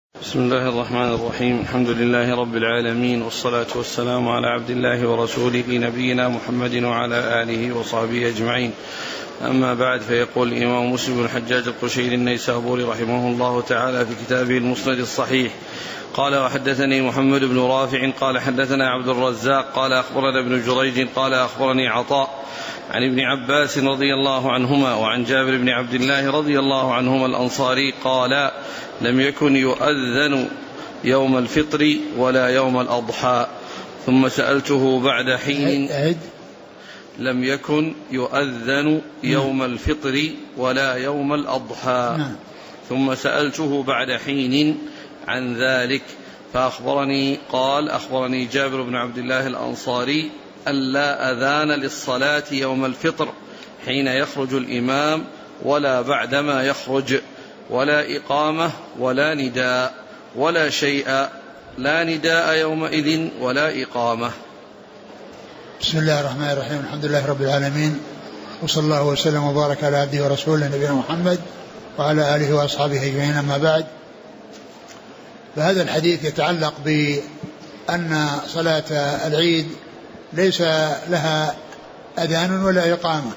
بسم الله الرحمن الرحيم. الحمد لله رب العالمين، والصلاة والسلام على عبد الله ورسوله نبينا محمد وعلى آله وصحبه أجمعين. أما بعد، فيقول الإمام مسلم بن الحجاج القشيري النيسابوري رحمه الله تعالى في كتابه المسند الصحيح قال: وحدثني محمد بن رافع قال حدثنا عبد الرزاق قال أخبرنا ابن جريج قال أخبرني عطاء عن ابن عباس رضي الله عنهما وعن جابر بن عبد الله رضي الله عنهما الأنصاري قال: لم يكن يؤذن يوم الفطر ولا يوم الأضحى. ثم سألته بعد حين: لم يكن يؤذن يوم الفطر ولا يوم الأضحى. ثم سألته بعد حين عن ذلك فأخبرني قال: أخبرني جابر بن عبد الله الأنصاري ألا أذان للصلاة يوم الفطر حين يخرج الإمام ولا بعدما يخرج، ولا إقامة ولا نداء ولا شيء، لا نداء يومئذ ولا إقامة. بسم الله الرحمن الرحيم. الحمد لله رب العالمين، وصلى الله وسلم وبارك على عبده ورسوله نبينا محمد وعلى آله وأصحابه أجمعين. أما بعد، فهذا الحديث يتعلق بأن صلاة العيد ليس لها أذان ولا إقامة،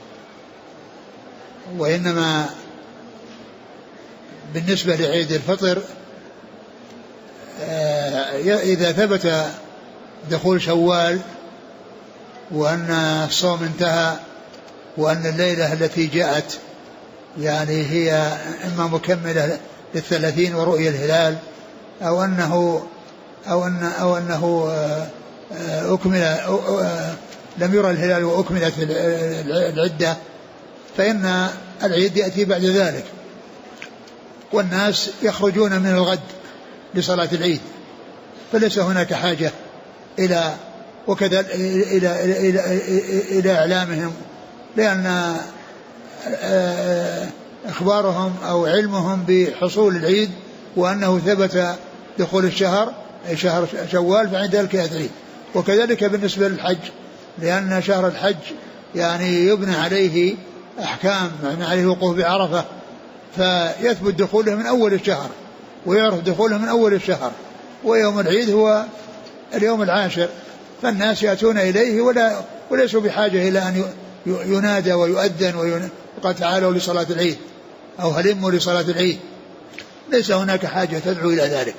وإنما بالنسبة لعيد الفطر إذا ثبت دخول شوال وأن الصوم انتهى وأن الليلة التي جاءت يعني هي إما مكملة لل30 ورؤية الهلال أو أنه أكمل لم يرى الهلال وأكملت العدة، فإن العيد يأتي بعد ذلك، والناس يخرجون من الغد لصلاة العيد، فليس هناك حاجة إلى وكذا إلى إعلامهم، لأن إخبارهم أو علمهم بحصول العيد وأنه ثبت دخول الشهر أي شهر شوال فعند ذلك يأتي العيد. وكذلك بالنسبة للحج، لأن شهر الحج يعني يبنى عليه أحكام، يعني عليه وقوف بعرفة، فيثبت دخوله من أول الشهر ويعرف دخوله من أول الشهر، ويوم العيد هو اليوم العاشر، فالناس يأتون إليه وليسوا بحاجة إلى أن ينادى ويؤذن وقال تعالوا لصلاة العيد أو هلموا لصلاة العيد، ليس هناك حاجة تدعو إلى ذلك.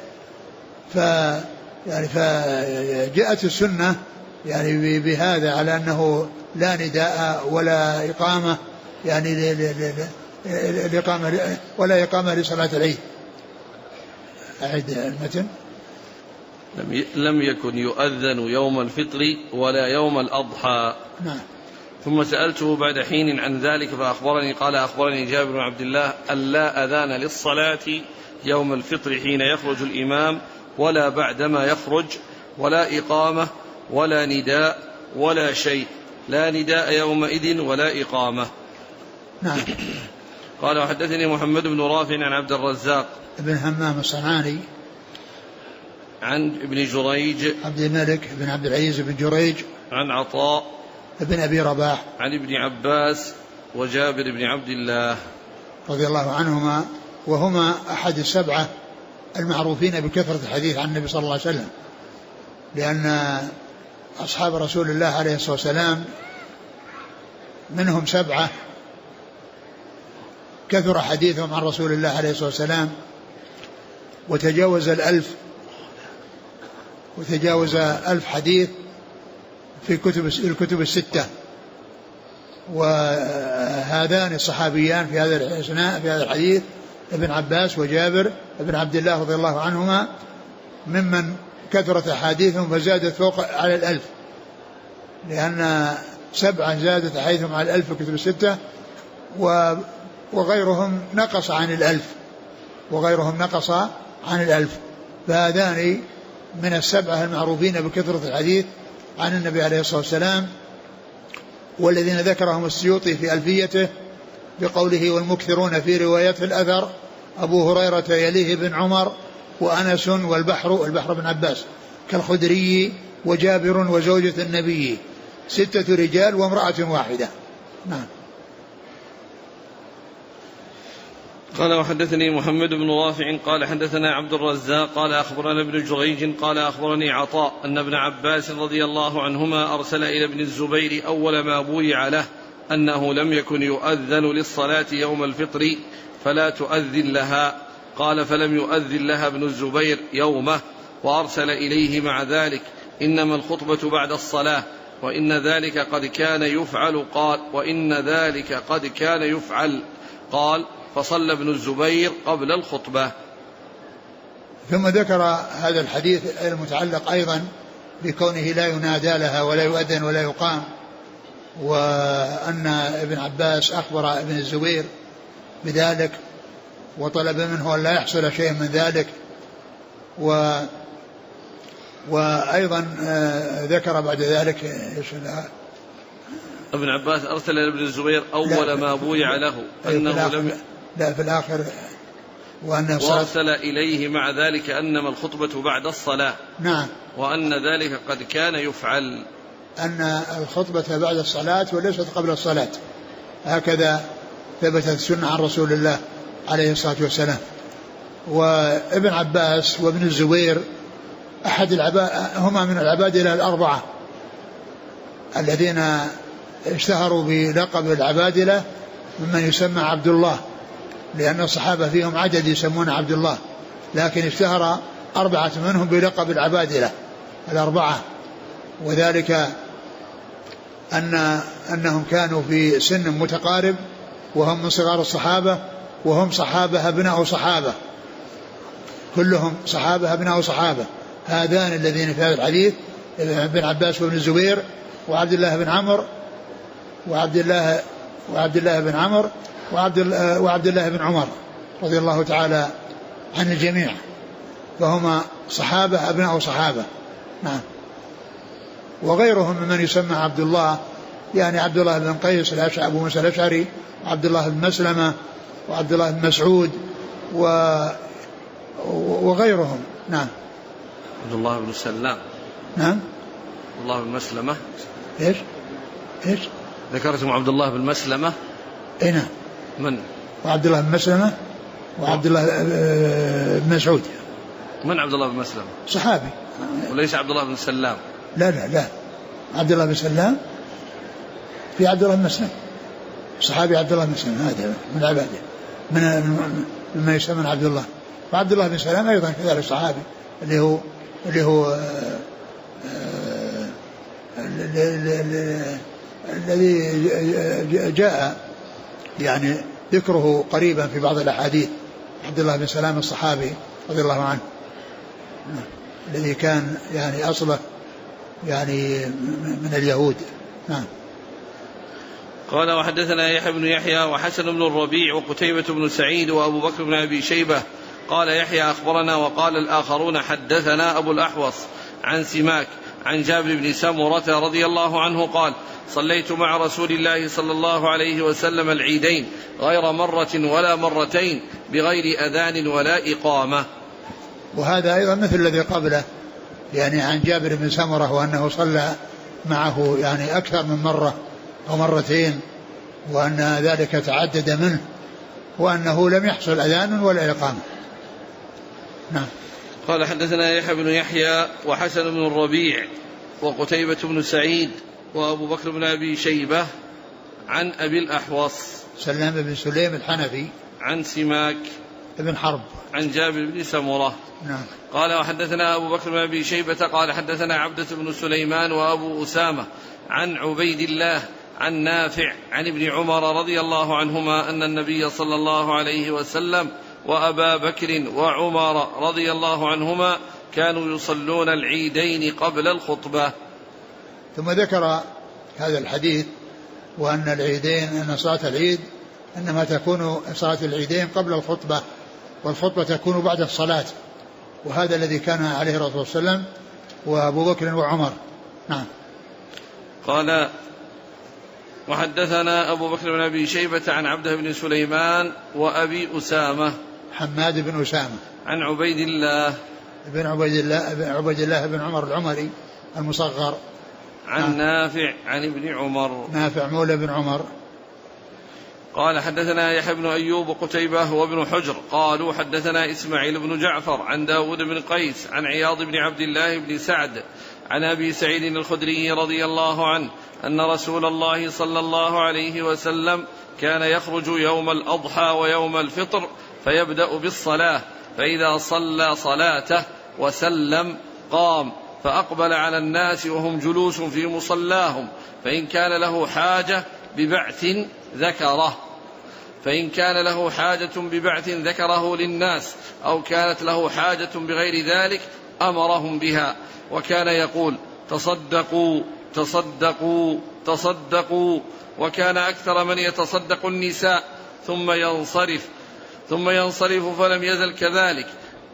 فجاءت السنة يعني بهذا على أنه لا نداء ولا إقامة، يعني الإقامة ولا إقامة لصلاة العيد. أعد المتن. لم يكن يؤذن يوم الفطر ولا يوم الأضحى. نعم. ثم سألته بعد حين عن ذلك فأخبرني قال: أخبرني جابر بن عبد الله ألا أذان للصلاة يوم الفطر حين يخرج الإمام ولا بعدما يخرج، ولا إقامة ولا نداء ولا شيء، لا نداء يومئذ ولا إقامة. نعم. قال: وحدثني محمد بن رافع عن عبد الرزاق ابن همام الصنعاني عن ابن جريج عبد الملك بن عبد العزيز بن جريج عن عطاء ابن أبي رباح عن ابن عباس وجابر بن عبد الله رضي الله عنهما، وهما أحد السبعة المعروفين بكثرة الحديث عن النبي صلى الله عليه وسلم، لأن أصحاب رسول الله عليه الصلاة والسلام منهم 7 كثر حديثهم عن رسول الله عليه الصلاة والسلام، وتجاوز 1000 حديث في الكتب 6. وهذان الصحابيان في هذا الحديث ابن عباس وجابر ابن عبد الله رضي الله عنهما ممن كثرت أحاديثهم فزادت فوق على 1000، لأن 7 زادت أحاديثهم على 1000 في الكتب 6 وغيرهم نقص عن 1000 فهذان من 7 المعروفين بكثرة الحديث عن النبي عليه الصلاة والسلام، والذين ذكرهم السيوطي في ألفيته بقوله: والمكثرون في رواية الأثر أبو هريرة يليه ابن عمر وأنس والبحر بن عباس كالخدري وجابر وزوجة النبي، 6 رجال وامرأة واحدة. نعم. قال وحدثني محمد بن رافع قال حدثنا عبد الرزاق قال أخبرنا ابن جريج قال أخبرني عطاء أن ابن عباس رضي الله عنهما أرسل إلى ابن الزبير أول ما بويع له أنه لم يكن يؤذن للصلاة يوم الفطر فلا تؤذن لها. قال فلم يؤذن لها ابن الزبير يومه وأرسل إليه مع ذلك إنما الخطبة بعد الصلاة وإن ذلك قد كان يفعل. قال وإن ذلك قد كان يفعل. قال فصلى ابن الزبير قبل الخطبة. ثم ذكر هذا الحديث المتعلق أيضا بكونه لا ينادى لها ولا يؤذن ولا يقام، وأن ابن عباس أخبر ابن الزبير بذلك وطلب منه أن لا يحصل شيء من ذلك. وأيضا ذكر بعد ذلك ابن عباس أرسل إلى ابن الزبير أول ما بويع له أنه لم لا في الآخر وأرسل إليه مع ذلك أنما الخطبة بعد الصلاة. نعم. وأن ذلك قد كان يفعل، أن الخطبة بعد الصلاة وليست قبل الصلاة، هكذا ثبتت السنة عن رسول الله عليه الصلاة والسلام. وابن عباس وابن الزبير هما من العبادلة الأربعة الذين اشتهروا بلقب العبادلة ممن يسمى عبد الله، لأن الصحابة فيهم عدد يسمون عبد الله، لكن اشتهر 4 منهم بلقب العبادلة الأربعة، وذلك أنهم كانوا في سن متقارب وهم من صغار الصحابة، وهم صحابة أبناء صحابة، كلهم صحابة أبناء صحابة. هذان الذين في هذا الحديث ابن عباس وابن الزبير وعبد الله بن عمرو وعبد الله بن عمرو وعبد الله بن عمر رضي الله تعالى عن الجميع، فهما صحابة أبناء صحابة. نعم. وغيرهم ممن يسمى عبد الله، يعني عبد الله بن قيس أبو موسى الأشعري، وعبد الله بن مسلمة، وعبد الله بن مسعود، وغيرهم. نعم. عبد الله بن سلام. نعم. عبد الله بن مسلمة. ايش ذكرتم عبد الله بن مسلمة؟ اي نعم. من؟ وعبد الله بن مسلمة وعبد الله بن مسعود. من عبد الله بن مسلمة؟ صحابي. وليس عبد الله بن سلام. لا عبد الله بن سلام في عبد الله بن مسلم، صحابي عبد الله بن مسلم هذا من العبادة مما يسمى عبد الله. وعبد الله بن سلام أيضا كذلك صحابي اللي هو الذي جاء يعني ذكره قريبا في بعض الأحاديث. عبد الله بن سلام الصحابي رضي الله عنه الذي كان يعني أصله يعني من اليهود. نعم. قال وحدثنا يحيى بن يحيى وحسن بن الربيع وقتيبة بن سعيد وأبو بكر بن أبي شيبة. قال يحيى أخبرنا وقال الآخرون حدثنا أبو الأحوص عن سماك عن جابر بن سمرة رضي الله عنه قال صليت مع رسول الله صلى الله عليه وسلم العيدين غير مرة ولا مرتين بغير أذان ولا إقامة. وهذا أيضا مثل الذي قبله، يعني عن جابر بن سمرة وأنه صلى معه يعني أكثر من مرة أو مرتين، وأن ذلك تعدد منه، وأنه لم يحصل أذان ولا إقامة. نعم. قال حدثنا يحيى بن يحيى وحسن بن الربيع وقتيبة بن سعيد وأبو بكر بن أبي شيبة عن أبي الأحوص سلام بن سليم الحنفي عن سماك بن حرب عن جابر بن سمرة. نعم. قال وحدثنا أبو بكر بن أبي شيبة قال حدثنا عبدة بن سليمان وأبو أسامة عن عبيد الله عن نافع عن ابن عمر رضي الله عنهما أن النبي صلى الله عليه وسلم وأبا بكر وعمر رضي الله عنهما كانوا يصلون العيدين قبل الخطبة. ثم ذكر هذا الحديث وأن العيدين، أن صلاة العيد إنما تكون صلاة العيدين قبل الخطبة، والخطبة تكون بعد الصلاة، وهذا الذي كان عليه الرسول صلى الله عليه وسلم وأبو بكر وعمر. نعم. قال وحدثنا أبو بكر بن أبي شيبة عن عبده بن سليمان وأبي أسامة حماد بن أسامة عن عبيد الله بن عمر العمري المصغر عن نافع عن ابن عمر، نافع مولى بن عمر قال حدثنا يحيى بن أيوب وقتيبة وابن حجر قالوا حدثنا إسماعيل بن جعفر عن داود بن قيس عن عياض بن عبد الله بن سعد عن أبي سعيد الخدري رضي الله عنه أن رسول الله صلى الله عليه وسلم كان يخرج يوم الأضحى ويوم الفطر فيبدأ بالصلاة، فإذا صلى صلاته وسلم قام فأقبل على الناس وهم جلوس في مصلاهم، فإن كان له حاجة ببعث ذكره للناس، أو كانت له حاجة بغير ذلك أمرهم بها، وكان يقول تصدقوا تصدقوا تصدقوا، وكان أكثر من يتصدق النساء ثم ينصرف فلم يزل كذلك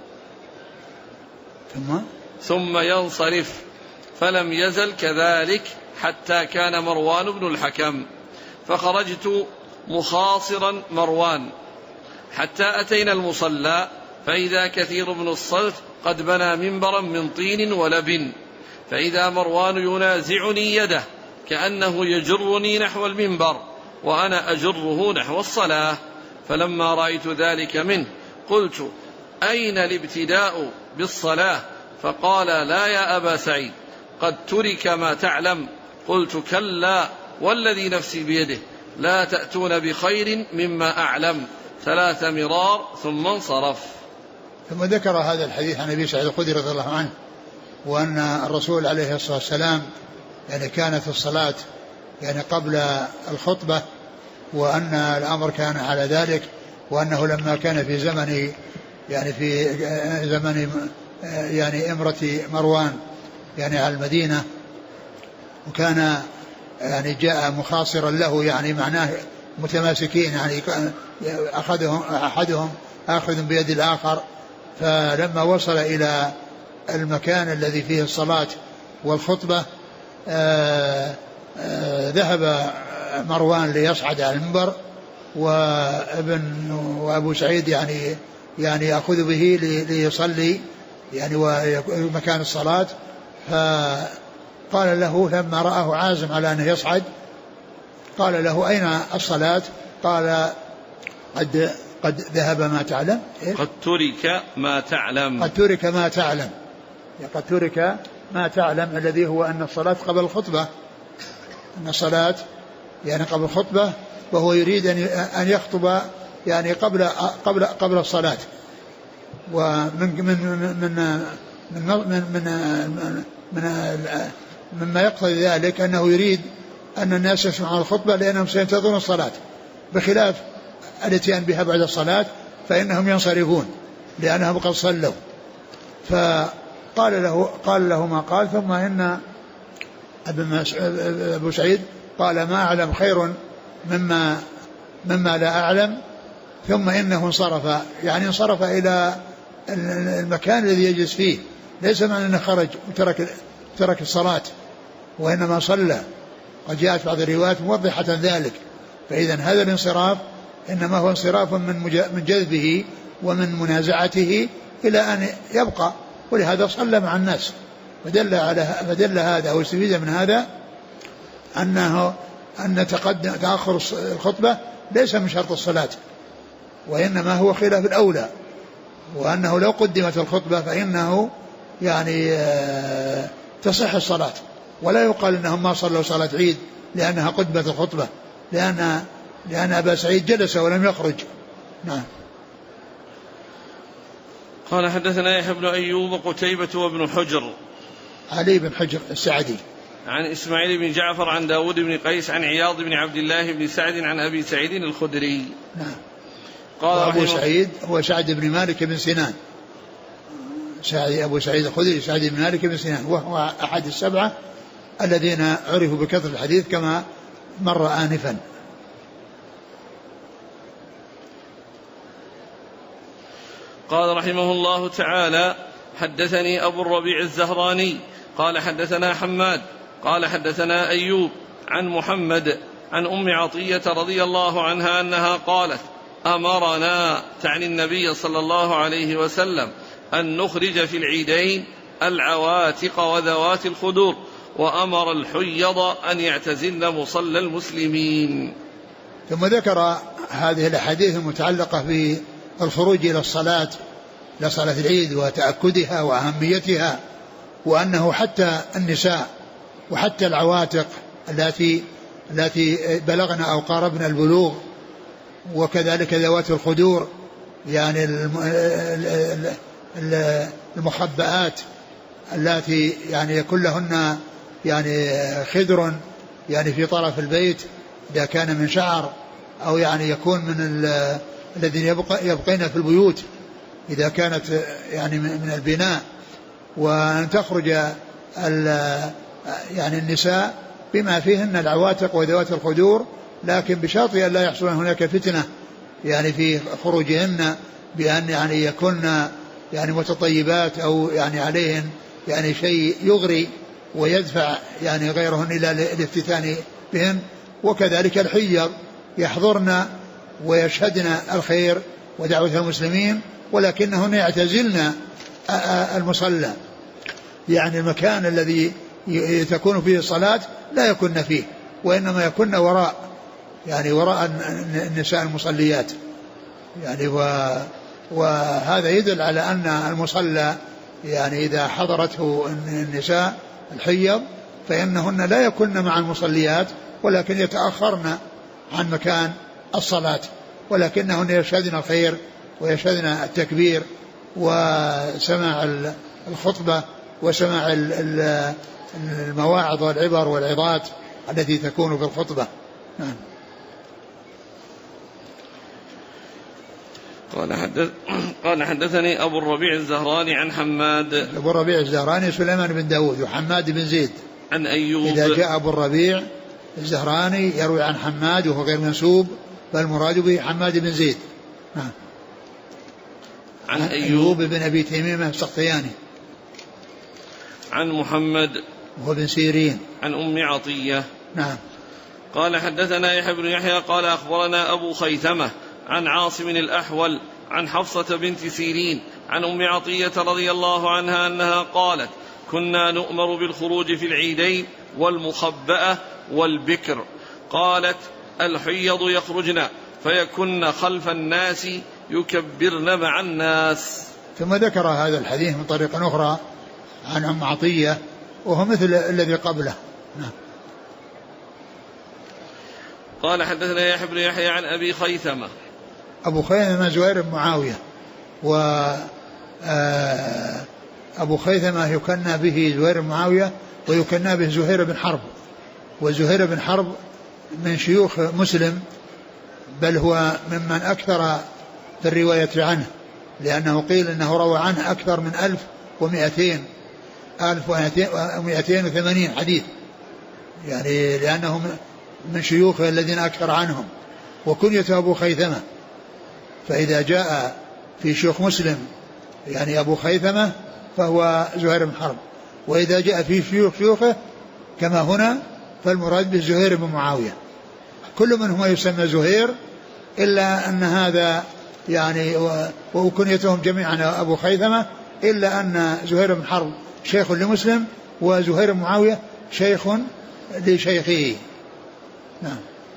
ثم ينصرف فلم يزل كذلك حتى كان مروان بن الحكم، فخرجت مخاصرا مروان حتى أتينا المصلى، فإذا كثير بن الصلت قد بنى منبرا من طين ولبن، فإذا مروان ينازعني يده كأنه يجرني نحو المنبر وأنا أجره نحو الصلاة، فلما رأيت ذلك منه قلت أين الابتداء بالصلاة؟ فقال لا يا أبا سعيد قد ترك ما تعلم. قلت كلا والذي نفسي بيده لا تأتون بخير مما أعلم، 3 مرار ثم انصرف. ثم ذكر هذا الحديث عن أبي سعيد الخدري رضي الله عنه، وأن الرسول عليه الصلاة والسلام يعني كانت الصلاة يعني قبل الخطبة، وأن الأمر كان على ذلك، وأنه لما كان في زمن يعني إمرة مروان يعني على المدينة، وكان يعني جاء مخاصرا له، يعني معناه متماسكين، يعني أحدهم آخذ بيد الآخر، فلما وصل إلى المكان الذي فيه الصلاة والخطبة ذهب مروان ليصعد على المنبر، وأبو سعيد يعني يأخذ به ليصلي يعني ومكان الصلاة، فقال له لما رآه عازم على أنه يصعد قال له أين الصلاة؟ قال قد ذهب ما تعلم، قد ترك ما تعلم، قد ترك ما تعلم، قد ترك ما تعلم، الذي هو أن الصلاة قبل الخطبة، أن الصلاة يعني قبل الخطبة، وهو يريد أن يخطب يعني قبل الصلاة. مما يقتضي ذلك أنه يريد أن الناس يسمعون الخطبة لأنهم سينتظرون الصلاة، بخلاف الاتيان بها بعد الصلاة فإنهم ينصرفون لأنهم قد صلوا. فقال له ما قال، ثم إن أبو سعيد قال ما أعلم خير مما لا أعلم، ثم إنه انصرف، يعني انصرف إلى المكان الذي يجلس فيه، ليس معنى أنه خرج وترك الصلاة، وإنما صلى، قد جاءت بعض الروايات موضحة ذلك. فإذا هذا الانصراف إنما هو انصراف من جذبه ومن منازعته إلى أن يبقى، ولهذا صلى مع الناس. فدل هذا واستفيد من هذا أن تأخر الخطبة ليس من شرط الصلاة، وإنما هو خلاف الأولى، وأنه لو قدمت الخطبة فإنه يعني تصح الصلاة، ولا يقال إنهم ما صلوا صلاة عيد لأنها قدمت الخطبة، لأن أبا سعيد جلس ولم يخرج. نعم. قال حدثنا يحيى بن أيوب وقتيبة وابن حجر، علي بن حجر السعدي، عن إسماعيل بن جعفر عن داود بن قيس عن عياض بن عبد الله بن سعد عن أبي سعيد الخدري. نعم. قال أبو سعيد هو سعد بن مالك بن سنان، أبو سعيد الخدري سعد بن مالك بن سنان، وهو أحد السبعة الذين عرفوا بكثرة الحديث كما مر آنفا. قال رحمه الله تعالى حدثني أبو الربيع الزهراني قال حدثنا حماد قال حدثنا أيوب عن محمد عن أم عطية رضي الله عنها أنها قالت أمرنا، تعني النبي صلى الله عليه وسلم، أن نخرج في العيدين العواتق وذوات الخدور، وأمر الحيض أن يعتزلن مصلى المسلمين. ثم ذكر هذه الأحاديث المتعلقة بالخروج إلى الصلاة، لصلاة العيد وتأكدها وأهميتها، وأنه حتى النساء وحتى العواتق التي بلغن أو قاربن البلوغ، وكذلك ذوات الخدور يعني المخبئات التي يعني يكون لهن يعني خدر يعني في طرف البيت إذا كان من شعر، أو يعني يكون من الذين يبقين في البيوت إذا كانت يعني من البناء، وأن تخرج يعني النساء بما فيهن العواتق وذوات الخدور، لكن بشرط أن لا يحصل هناك فتنة يعني في خروجهن، بأن يعني يكون يعني متطيبات أو يعني عليهن يعني شيء يغري ويدفع يعني غيرهن إلى الافتتان بهن. وكذلك الحيض يحضرن ويشهدن الخير ودعوة المسلمين، ولكنهن يعتزلن المصلى، يعني المكان الذي تكون فيه الصلاة لا يكن فيه، وإنما يكن وراء يعني وراء النساء المصليات يعني. وهذا يدل على أن المصلى يعني إذا حضرته النساء الحيض فإنهن لا يكن مع المصليات، ولكن يتأخرن عن مكان الصلاة، ولكنهن يشهدن الخير ويشهدن التكبير وسماع الخطبة وسماع المواعظ والعبر والعظات التي تكون في الخطبة. نعم. قال حدثني أبو الربيع الزهراني عن حماد. أبو الربيع الزهراني سليمان بن داود وحماد بن زيد. عن أيوب. إذا جاء أبو الربيع الزهراني يروي عن حماد وهو غير منسوب، فالمراد به حماد بن زيد. نعم. عن أيوب بن أبي تميمة السختياني. عن محمد وهو بن سيرين. عن أم عطية. نعم. قال حدثنا يحيى بن يحيى قال أخبرنا أبو خيثمة عن عاصم الأحول عن حفصة بنت سيرين عن أم عطية رضي الله عنها أنها قالت: كنا نؤمر بالخروج في العيدين والمخبأة والبكر. قالت: الحيض يخرجن فيكن خلف الناس يكبرن مع الناس. ثم ذكر هذا الحديث من طريق أخرى عن أم عطية وهو مثل الذي قبله. نعم. قال حدثنا يحيى بن يحيى عن أبي خيثمة. أبو خيثمة زهير بن معاوية، أبو خيثمة يكنى به زهير بن معاوية ويكنى به زهير بن حرب، وزهير بن حرب من شيوخ مسلم، بل هو ممن أكثر في الرواية عنه، لأنه قيل أنه روى عنه أكثر من 1280 حديث، يعني لأنه من شيوخه الذين أكثر عنهم، وكنيته أبو خيثمة. فإذا جاء في شيوخ مسلم يعني أبو خيثمة فهو زهير بن حرب، وإذا جاء في شيوخه كما هنا فالمراد بالزهير بن معاوية. كل منهما يسمى زهير، إلا أن هذا يعني وكنيتهم جميعا أبو خيثمة، إلا أن زهير بن حرب شيخ لمسلم وزهير بن معاوية شيخ لشيخه. نعم.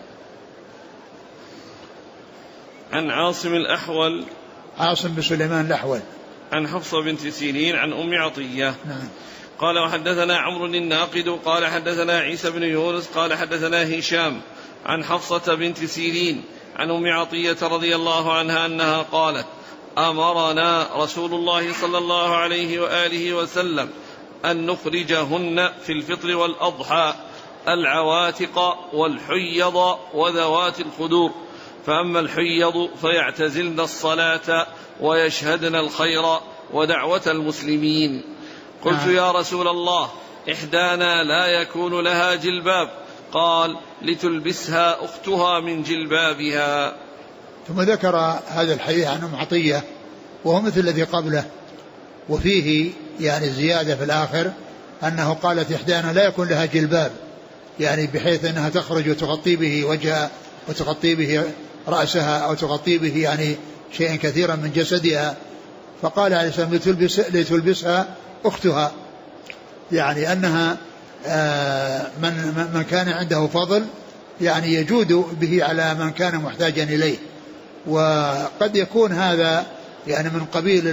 عن عاصم الأحول. عاصم بن سليمان الأحول. عن حفصة بنت سيرين عن أم عطية. نعم. قال وحدثنا عمرو الناقد قال حدثنا عيسى بن يونس قال حدثنا هشام عن حفصة بنت سيرين عن أم عطية رضي الله عنها أنها قالت: أمرنا رسول الله صلى الله عليه وآله وسلم أن نخرجهن في الفطر والأضحى العواتق والحيض وذوات الخدور، فأما الحيض فيعتزلن الصلاة ويشهدن الخير ودعوة المسلمين. قلت: يا رسول الله، إحدانا لا يكون لها جلباب. قال: لتلبسها أختها من جلبابها. ثم ذكر هذا الحديث عن أم عطية وهو مثل الذي قبله، وفيه يعني زيادة في الآخر أنه قالت: إحدانا لا يكون لها جلباب، يعني بحيث أنها تخرج وتغطي به وجهها وتغطي به رأسها أو تغطي به يعني شيئا كثيرا من جسدها. فقال عليه السلام: لتلبسها أختها، يعني أنها من كان عنده فضل يعني يجود به على من كان محتاجا إليه. وقد يكون هذا يعني من قبيل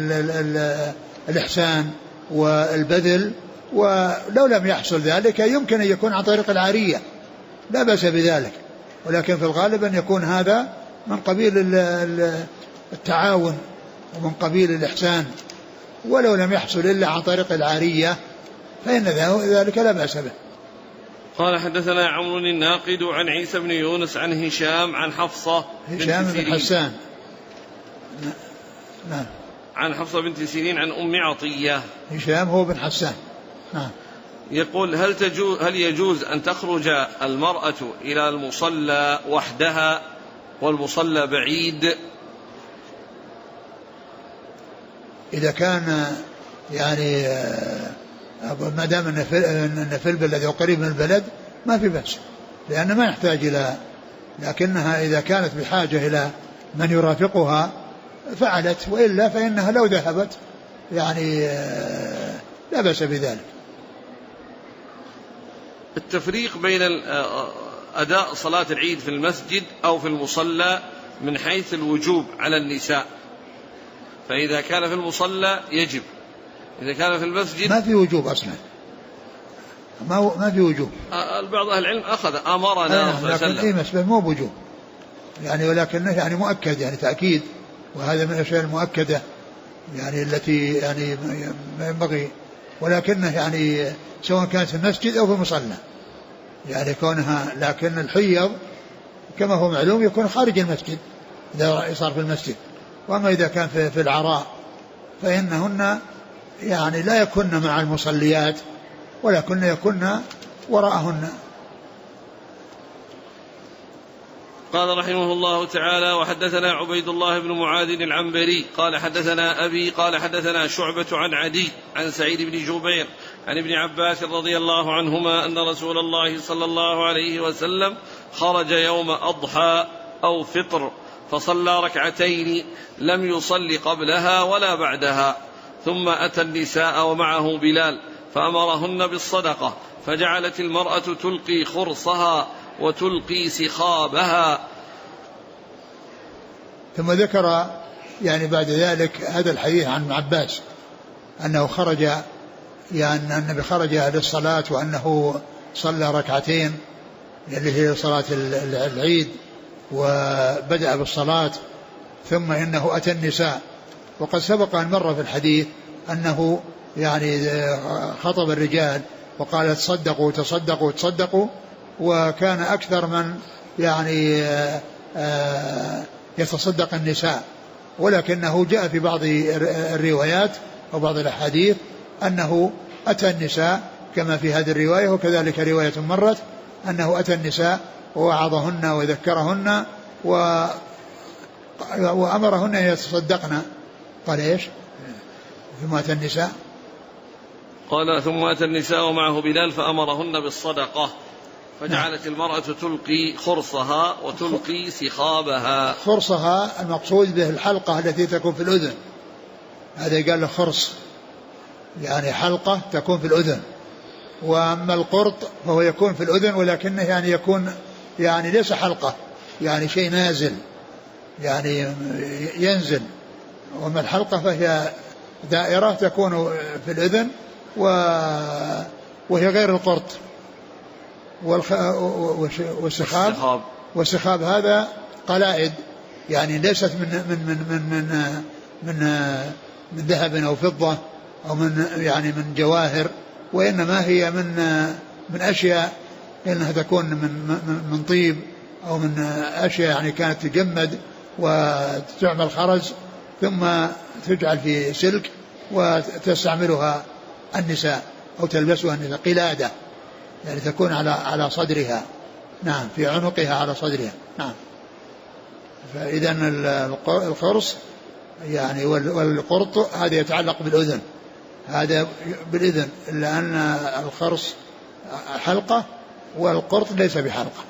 الإحسان والبذل، ولو لم يحصل ذلك يمكن أن يكون عن طريق العارية، لا بأس بذلك، ولكن في الغالب أن يكون هذا من قبيل التعاون ومن قبيل الإحسان، ولو لم يحصل إلا عن طريق العارية فإن ذلك لا بأس به. قال حدثنا عمرو الناقد عن عيسى بن يونس عن هشام عن حفصة بن حسان، نعم، عن حفصة بنت سيرين عن أم عطية. هشام هو بن حسان، نعم. يقول هل يجوز أن تخرج المرأة إلى المصلى وحدها والمصلى بعيد؟ إذا كان يعني ما دام أن في البلد أو قريب من البلد ما في بأس، لأنه ما يحتاج إلى، لكنها إذا كانت بحاجة إلى من يرافقها فعلت، وإلا فإنها لو ذهبت يعني لا بأس بذلك. التفريق بين أداء صلاة العيد في المسجد أو في المصلى من حيث الوجوب على النساء، فإذا كان في المصلى يجب، إذا كان في المسجد ما في وجوب أصلا، ما في وجوب. بعض أهل العلم أخذ أمرنا لكن أي مسألة مو بوجوب يعني، ولكنه يعني مؤكد، يعني تأكيد، وهذا من الأشياء المؤكدة يعني التي يعني ما ينبغي، ولكنه يعني سواء كانت في المسجد أو في المصلى يعني كونها، لكن الحيض كما هو معلوم يكون خارج المسجد إذا صار في المسجد، وأما إذا كان في العراء فإنهن يعني لا يكن مع المصليات ولكن يكن وراءهن. قال رحمه الله تعالى: وحدثنا عبيد الله بن معاذ العنبري قال حدثنا أبي قال حدثنا شعبة عن عدي عن سعيد بن جبير عن ابن عباس رضي الله عنهما أن رسول الله صلى الله عليه وسلم خرج يوم أضحى أو فطر فصلى ركعتين لم يصل قبلها ولا بعدها، ثم أتى النساء ومعه بلال فأمرهن بالصدقة، فجعلت المرأة تلقي خرصها وتلقي سخابها. ثم ذكر يعني بعد ذلك هذا الحديث عن ابن عباس أنه خرج، يعني النبي خرج للصلاة وأنه صلى ركعتين اللي هي صلاة العيد وبدأ بالصلاة، ثم إنه أتى النساء. وقد سبق أن مر في الحديث أنه يعني خطب الرجال وقال تصدقوا تصدقوا تصدقوا، وكان أكثر من يعني يتصدق النساء، ولكنه جاء في بعض الروايات وبعض الأحاديث أنه أتى النساء كما في هذه الرواية، وكذلك رواية مرت أنه أتى النساء ووعظهن وذكرهن وأمرهن أن يتصدقن. قال إيش؟ ثم أتى النساء، قال ثم أتى النساء ومعه بلال فأمرهن بالصدقة، فجعلت المرأة تلقي خرصها وتلقي سخابها. خرصها المقصود به الحلقة التي تكون في الأذن، هذا قال له خرص يعني حلقة تكون في الأذن، وأما القرط فهو يكون في الأذن ولكنه يعني يكون يعني ليس حلقة، يعني شيء نازل يعني ينزل، وأما الحلقة فهي دائرة تكون في الأذن وهي غير القرط. والسخاب هذا قلائد يعني ليست من ذهب أو فضة أو من جواهر، وإنما هي من أشياء إنها تكون من طيب أو من أشياء يعني كانت تجمد وتعمل خرز ثم تجعل في سلك وتستعملها النساء أو تلبسها النساء، قلادة يعني تكون على صدرها، نعم، في عنقها على صدرها، نعم. فإذا الخرص يعني والقرط هذا يتعلق بالأذن، هذا بالأذن، إلا أن الخرص حلقة والقرط ليس بحلقة.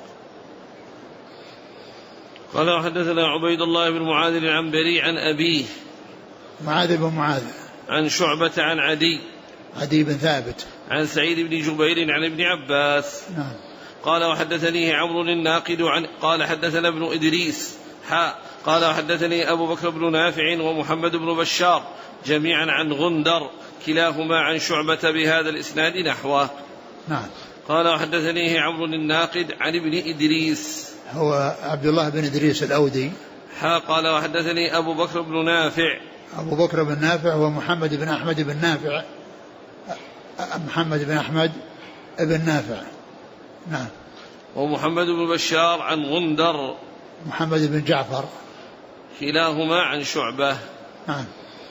قال حدثنا عبيد الله بن معاذ العنبري عن أبيه معاذ بن معاذ عن شعبة عن عدي بن ثابت عن سعيد بن جبير عن ابن عباس نعم قال وحدثنيه عمرو الناقد قال حدثنا ابن إدريس قال وحدثني أبو بكر بن نافع ومحمد بن بشار جميعا عن غندر كلاهما عن شعبة بهذا الإسناد نحوه. نعم. قال وحدثنيه عمرو الناقد عن ابن إدريس هو عبد الله بن إدريس الأودي. قال وحدثني أبو بكر بن نافع. أبو بكر بن نافع ومحمد بن أحمد بن نافع. محمد بن أحمد بن نافع. نعم. ومحمد بن بشار عن غندر محمد بن جعفر كلاهما عن شعبة. نعم.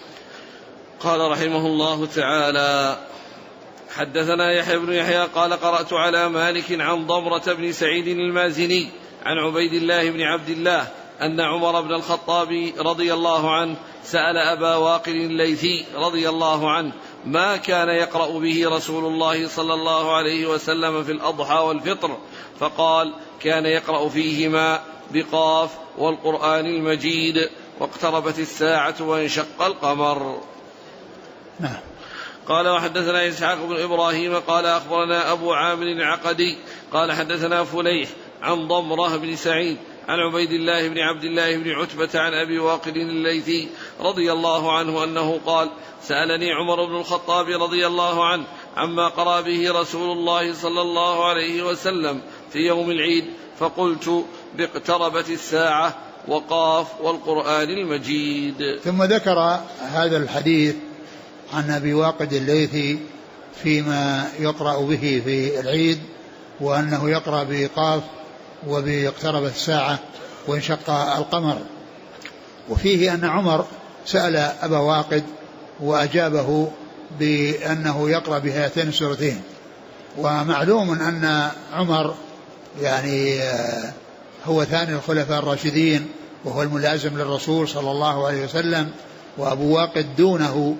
قال رحمه الله تعالى حدثنا يحيى بن يحيى قال قرأت على مالك عن ضمرة بن سعيد المازني عن عبيد الله بن عبد الله أن عمر بن الخطاب رضي الله عنه سأل أبا واقد الليثي رضي الله عنه ما كان يقرأ به رسول الله صلى الله عليه وسلم في الأضحى والفطر، فقال كان يقرأ فيهما بقاف والقرآن المجيد واقتربت الساعة وانشق القمر. نعم. قال وحدثنا إسحاق بن إبراهيم قال أخبرنا أبو عامر العقدي قال حدثنا فليح عن ضمرة بن سعيد عن عبيد الله بن عبد الله بن عتبة عن أبي واقد الليثي رضي الله عنه أنه قال سألني عمر بن الخطاب رضي الله عنه عما قرأ به رسول الله صلى الله عليه وسلم في يوم العيد، فقلت باقتربت الساعة وقاف والقرآن المجيد. ثم ذكر هذا الحديث عن أبي واقد الليثي فيما يقرأ به في العيد، وأنه يقرأ بقاف وباقتربت الساعة وانشق القمر. وفيه أن عمر سأل أبا واقد وأجابه بأنه يقرأ بهاتين السورتين. ومعلوم أن عمر يعني هو ثاني الخلفاء الراشدين وهو الملازم للرسول صلى الله عليه وسلم، وأبو واقد دونه،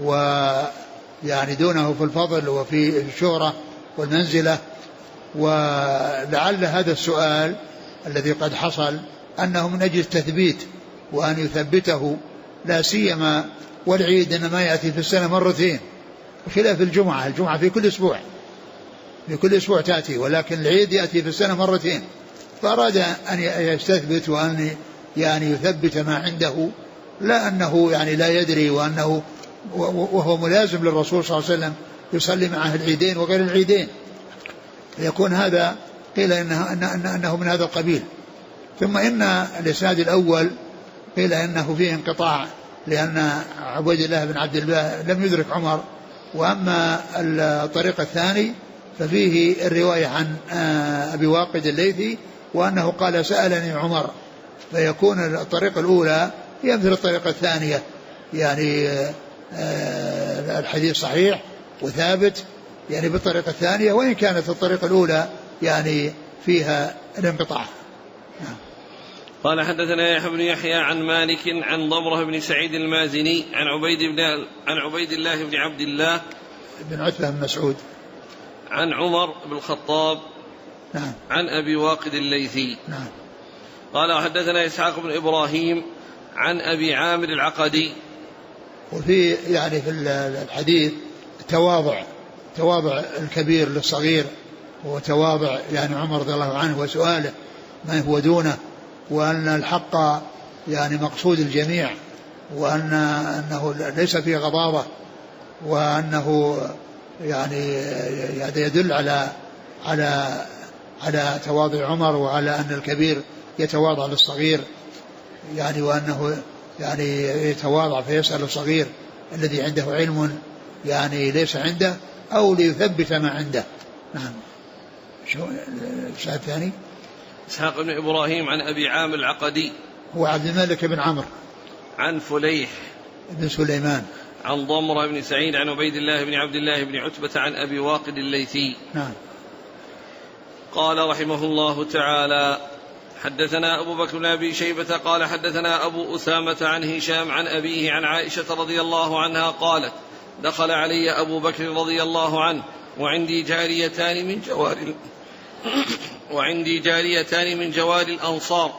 ويعني دونه في الفضل وفي الشهرة والمنزلة. ولعل هذا السؤال الذي قد حصل أنه من أجل التثبيت وأن يثبته، لا سيما والعيد إنما يأتي في السنة مرتين بخلاف الجمعة. الجمعة في كل أسبوع تأتي، ولكن العيد يأتي في السنة مرتين، فأراد أن يستثبت وأن يعني يثبت ما عنده، لا أنه يعني لا يدري، وهو ملازم للرسول صلى الله عليه وسلم يصلي معه العيدين وغير العيدين، يكون هذا قيل أنه من هذا القبيل. ثم إن الإسناد الأول قيل إنه فيه انقطاع لأن عبيد الله بن عبد الله لم يدرك عمر. وأما الطريق الثاني ففيه الرواية عن أبي واقد الليثي وأنه قال سألني عمر، فيكون الطريقة الأولى هي مثل الطريقة الثانية، يعني الحديث صحيح وثابت يعني بالطريقة الثانية، وإن كانت الطريقة الأولى يعني فيها الانقطاع. قال حدثنا يحيى بن يحيى عن مالك عن ضمرة بن سعيد المازني عن عبيد الله بن عبد الله بن عتبة بن مسعود عن عمر بن الخطاب. نعم. عن أبي واقد الليثي. نعم. قال وحدثنا إسحاق بن إبراهيم عن أبي عامر العقدي. وفي يعني في الحديث تواضع الكبير للصغير، وتواضع يعني عمر رضي الله عنه وسؤاله ما هو دونه، وأن الحق يعني مقصود الجميع، وأنه ليس فيه غضاضة، وأنه يعني يدل على تواضع عمر، وعلى أن الكبير يتواضع للصغير، يعني وأنه يعني يتواضع فيسأل الصغير الذي عنده علم يعني ليس عنده أو ليثبت ما عنده. نعم. شو الشاهد الثاني؟ إسحاق بن إبراهيم عن أبي عامر العقدي هو عبد الملك بن عمرو عن فليح بن سليمان عن ضمرة بن سعيد عن عبيد الله بن عبد الله بن عتبة عن أبي واقد الليثي. نعم. قال رحمه الله تعالى حدثنا أبو بكر بن أبي شيبة قال حدثنا أبو أسامة عن هشام عن أبيه عن عائشة رضي الله عنها قالت دخل علي أبو بكر رضي الله عنه وعندي جاريتان من جوار الأنصار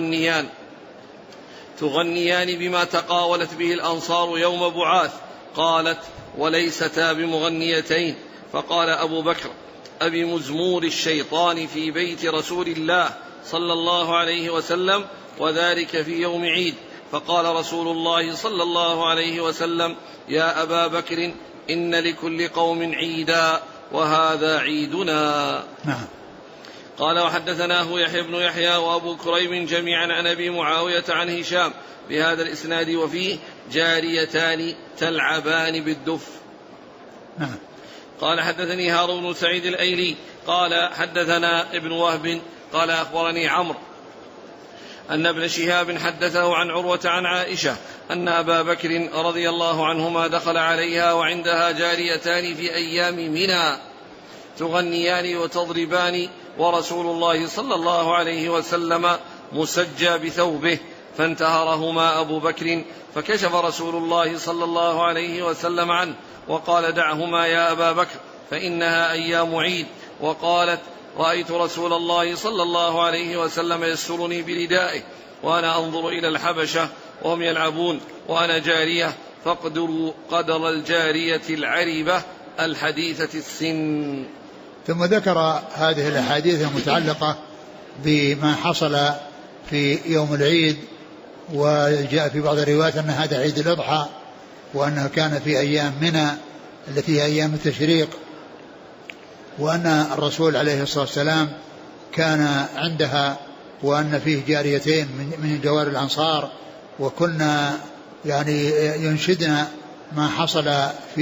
تغنيان بما تقاولت به الأنصار يوم بعاث. قالت وليستا بمغنيتين. فقال أبو بكر بمزمور الشيطان في بيت رسول الله صلى الله عليه وسلم، وذلك في يوم عيد، فقال رسول الله صلى الله عليه وسلم: يا أبا بكر إن لكل قوم عيدا وهذا عيدنا. نعم. قال: وحدثناه يحيى بن يحيى وأبو كريب جميعا عن أبي معاوية عن هشام بهذا الإسناد وفيه: جاريتان تلعبان بالدف. نعم. قال: حدثني هارون بن سعيد الأيلي قال: حدثنا ابن وهب قال: أخبرني عمرو أن ابن شهاب حدثه عن عروة عن عائشة أن أبا بكر رضي الله عنهما دخل عليها وعندها جاريتان في أيام منى تغنيان وتضربان، ورسول الله صلى الله عليه وسلم مسجى بثوبه، فانتهرهما أبو بكر، فكشف رسول الله صلى الله عليه وسلم عنه وقال: دعهما يا أبا بكر فإنها أيام عيد. وقالت: رأيت رسول الله صلى الله عليه وسلم يسرني بردائه وأنا أنظر إلى الحبشة وهم يلعبون وأنا جارية، فاقدروا قدر الجارية العربة الحديثة السن. ثم ذكر هذه الأحاديث المتعلقة بما حصل في يوم العيد، وجاء في بعض الروايات أن هذا عيد الأضحى، وأنه كان في أيام منى التي هي أيام التشريق، وأن الرسول عليه الصلاة والسلام كان عندها، وأن فيه جاريتين من جوار الأنصار، وكنا يعني ينشدنا ما حصل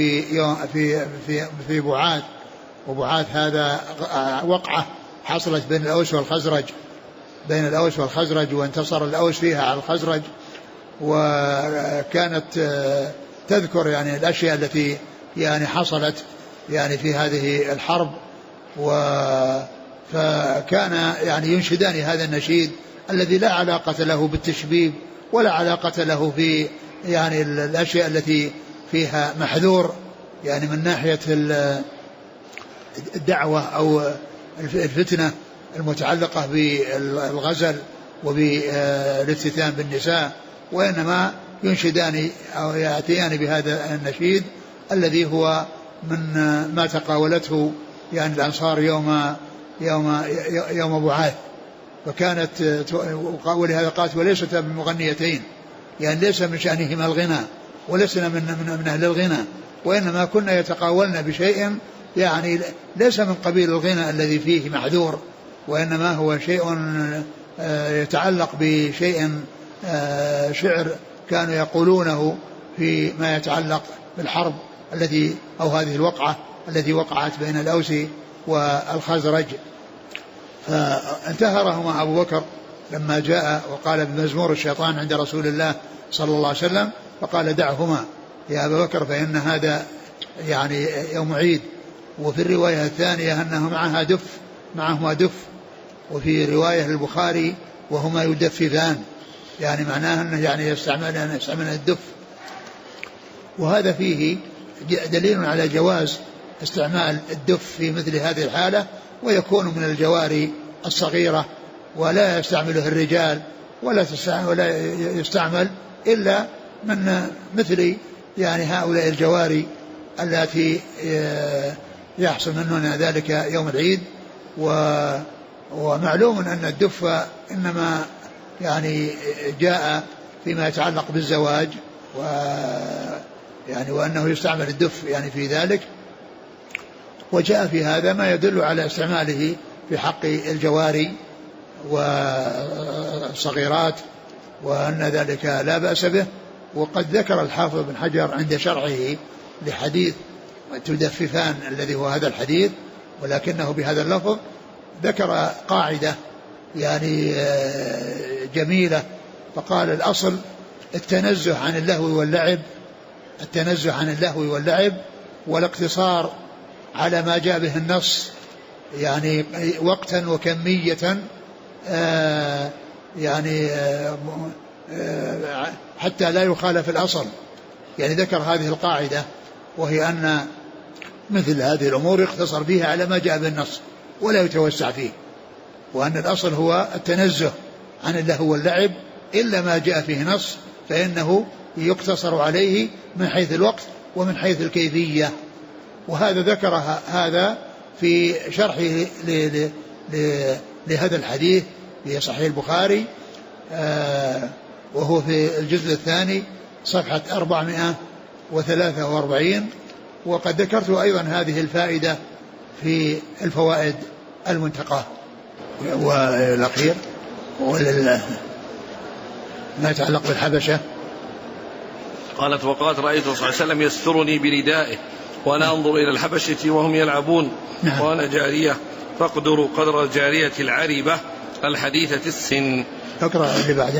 في بعاث، وبعاث هذا وقعة حصلت بين الأوس والخزرج، وانتصر الأوس فيها على الخزرج، وكانت تذكر يعني الأشياء التي يعني حصلت يعني في هذه الحرب، فكان يعني ينشدان هذا النشيد الذي لا علاقة له بالتشبيب ولا علاقة له في يعني الأشياء التي فيها محذور يعني من ناحية الدعوة أو الفتنة المتعلقة بالغزل وبالافتتان بالنساء، وإنما ينشدان أو يأتيان بهذا النشيد الذي هو من ما تقاولته يعني الأنصار يوم بعاث. فكانت ولهذا قالت: وليست بمغنيتين، يعني ليس من شأنهما الغنى ولسنا من أهل الغنى، وإنما كنا يتقاولن بشيء يعني ليس من قبيل الغنى الذي فيه معذور، وإنما هو شيء يتعلق بشيء شعر كانوا يقولونه فيما يتعلق بالحرب التي أو هذه الوقعة التي وقعت بين الأوس والخزرج. فانتهرهما أبو بكر لما جاء وقال بمزمور الشيطان عند رسول الله صلى الله عليه وسلم، فقال: دعهما يا أبا بكر فإن هذا يعني يوم عيد. وفي الرواية الثانية أنه معهما دف، وفي رواية البخاري وهما يدففان، يعني معناه أنه يعني يستعمل الدف. وهذا فيه دليل على جواز استعمال الدف في مثل هذه الحالة، ويكون من الجواري الصغيرة، ولا يستعمله الرجال ولا يستعمل إلا من مثل يعني هؤلاء الجواري التي يحصل منهن ذلك يوم العيد. ومعلوم أن الدف إنما يعني جاء فيما يتعلق بالزواج، يعني وأنه يستعمل الدف يعني في ذلك، وجاء في هذا ما يدل على استعماله في حق الجواري والصغيرات، وأن ذلك لا بأس به. وقد ذكر الحافظ بن حجر عند شرعه لحديث تدففان الذي هو هذا الحديث، ولكنه بهذا اللفظ ذكر قاعدة يعني جميلة، فقال: الأصل التنزه عن اللهو واللعب والاقتصار على ما جاء به النص يعني وقتا وكمية، يعني حتى لا يخالف الأصل. يعني ذكر هذه القاعدة، وهي أن مثل هذه الأمور يقتصر فيها على ما جاء به النص ولا يتوسع فيه، وأن الأصل هو التنزه عن اللهو واللعب إلا ما جاء فيه نص فإنه يقتصر عليه من حيث الوقت ومن حيث الكيفية. وهذا ذكر هذا في شرحه لهذا الحديث في صحيح البخاري، وهو في الجزء الثاني صفحة 443. وقد ذكرت أيضا هذه الفائدة في الفوائد المنتقاه. والأخير ما يتعلق بالحبشة. قالت: وقالت: رأيت صلى الله عليه وسلم يسترني بردائه وأنا أنظر إلى الحبشة وهم يلعبون. نعم. وأنا جارية فاقدروا قدر الجارية العربة الحديثة السن. اقرأ اللي بعده.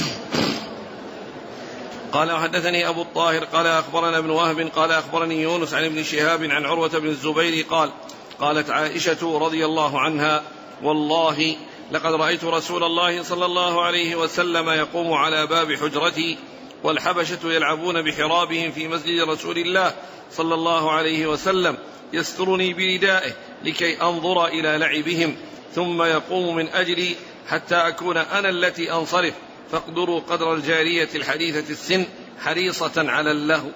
قال: وحدثني أبو الطاهر قال أخبرنا ابن وهب قال أخبرني يونس عن ابن شهاب عن عروة بن الزبير قال: قالت عائشة رضي الله عنها: والله لقد رأيت رسول الله صلى الله عليه وسلم يقوم على باب حجرتي والحبشة يلعبون بحرابهم في مسجد رسول الله صلى الله عليه وسلم يسترني بردائه لكي أنظر إلى لعبهم، ثم يقوم من أجلي حتى أكون أنا التي أنصرف، فاقدروا قدر الجارية الحديثة السن حريصة على اللهو.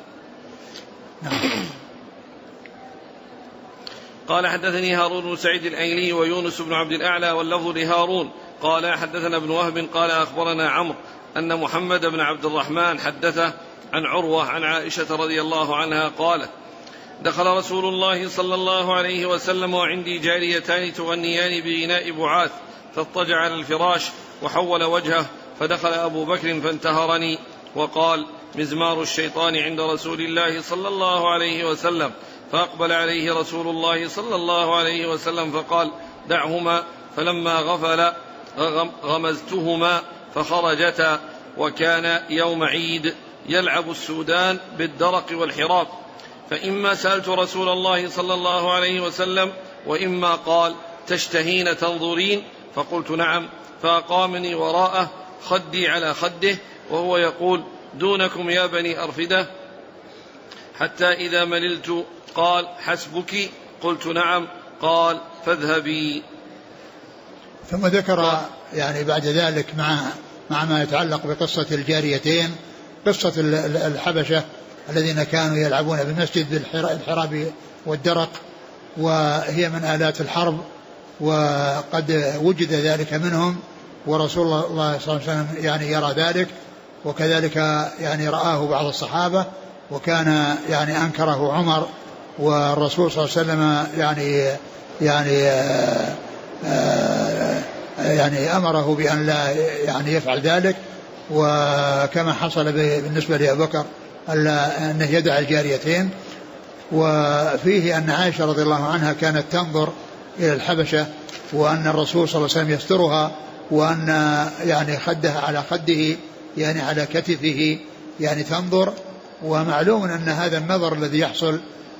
قال: حدثني هارون بن سعيد الأيلي ويونس بن عبد الأعلى واللفظ لهارون قال: حدثنا ابن وهب قال أخبرنا عمرو أن محمد بن عبد الرحمن حدثه عن عروة عن عائشة رضي الله عنها قالت: دخل رسول الله صلى الله عليه وسلم وعندي جاريتان تغنيان بغناء بعاث، فاضطجع على الفراش وحول وجهه، فدخل أبو بكر فانتهرني وقال: مزمار الشيطان عند رسول الله صلى الله عليه وسلم. فأقبل عليه رسول الله صلى الله عليه وسلم فقال: دعهما. فلما غفل غمزتهما فخرجتا، وكان يوم عيد يلعب السودان بالدرق والحراب، فإما سألت رسول الله صلى الله عليه وسلم وإما قال: تشتهين تنظرين؟ فقلت: نعم. فأقامني وراءه خدي على خده وهو يقول: دونكم يا بني أرفدة، حتى إذا مللت قال: حسبك؟ قلت: نعم. قال: فاذهبي. ثم ذكر يعني بعد ذلك مع ما يتعلق بقصة الجاريتين قصة الحبشة الذين كانوا يلعبون بالمسجد بالحراب والدرق، وهي من آلات الحرب، وقد وجد ذلك منهم، ورسول الله صلى الله عليه وسلم يعني يرى ذلك، وكذلك يعني رآه بعض الصحابة، وكان يعني أنكره عمر، والرسول صلى الله عليه وسلم يعني أمره بأن لا يعني يفعل ذلك، وكما حصل بالنسبة لأبي بكر أنه يدع الجاريتين. وفيه أن عائشة رضي الله عنها كانت تنظر إلى الحبشة، وأن الرسول صلى الله عليه وسلم يسترها، وأن يعني خدها على خده يعني على كتفه يعني تنظر. ومعلوم أن هذا النظر الذي يحصل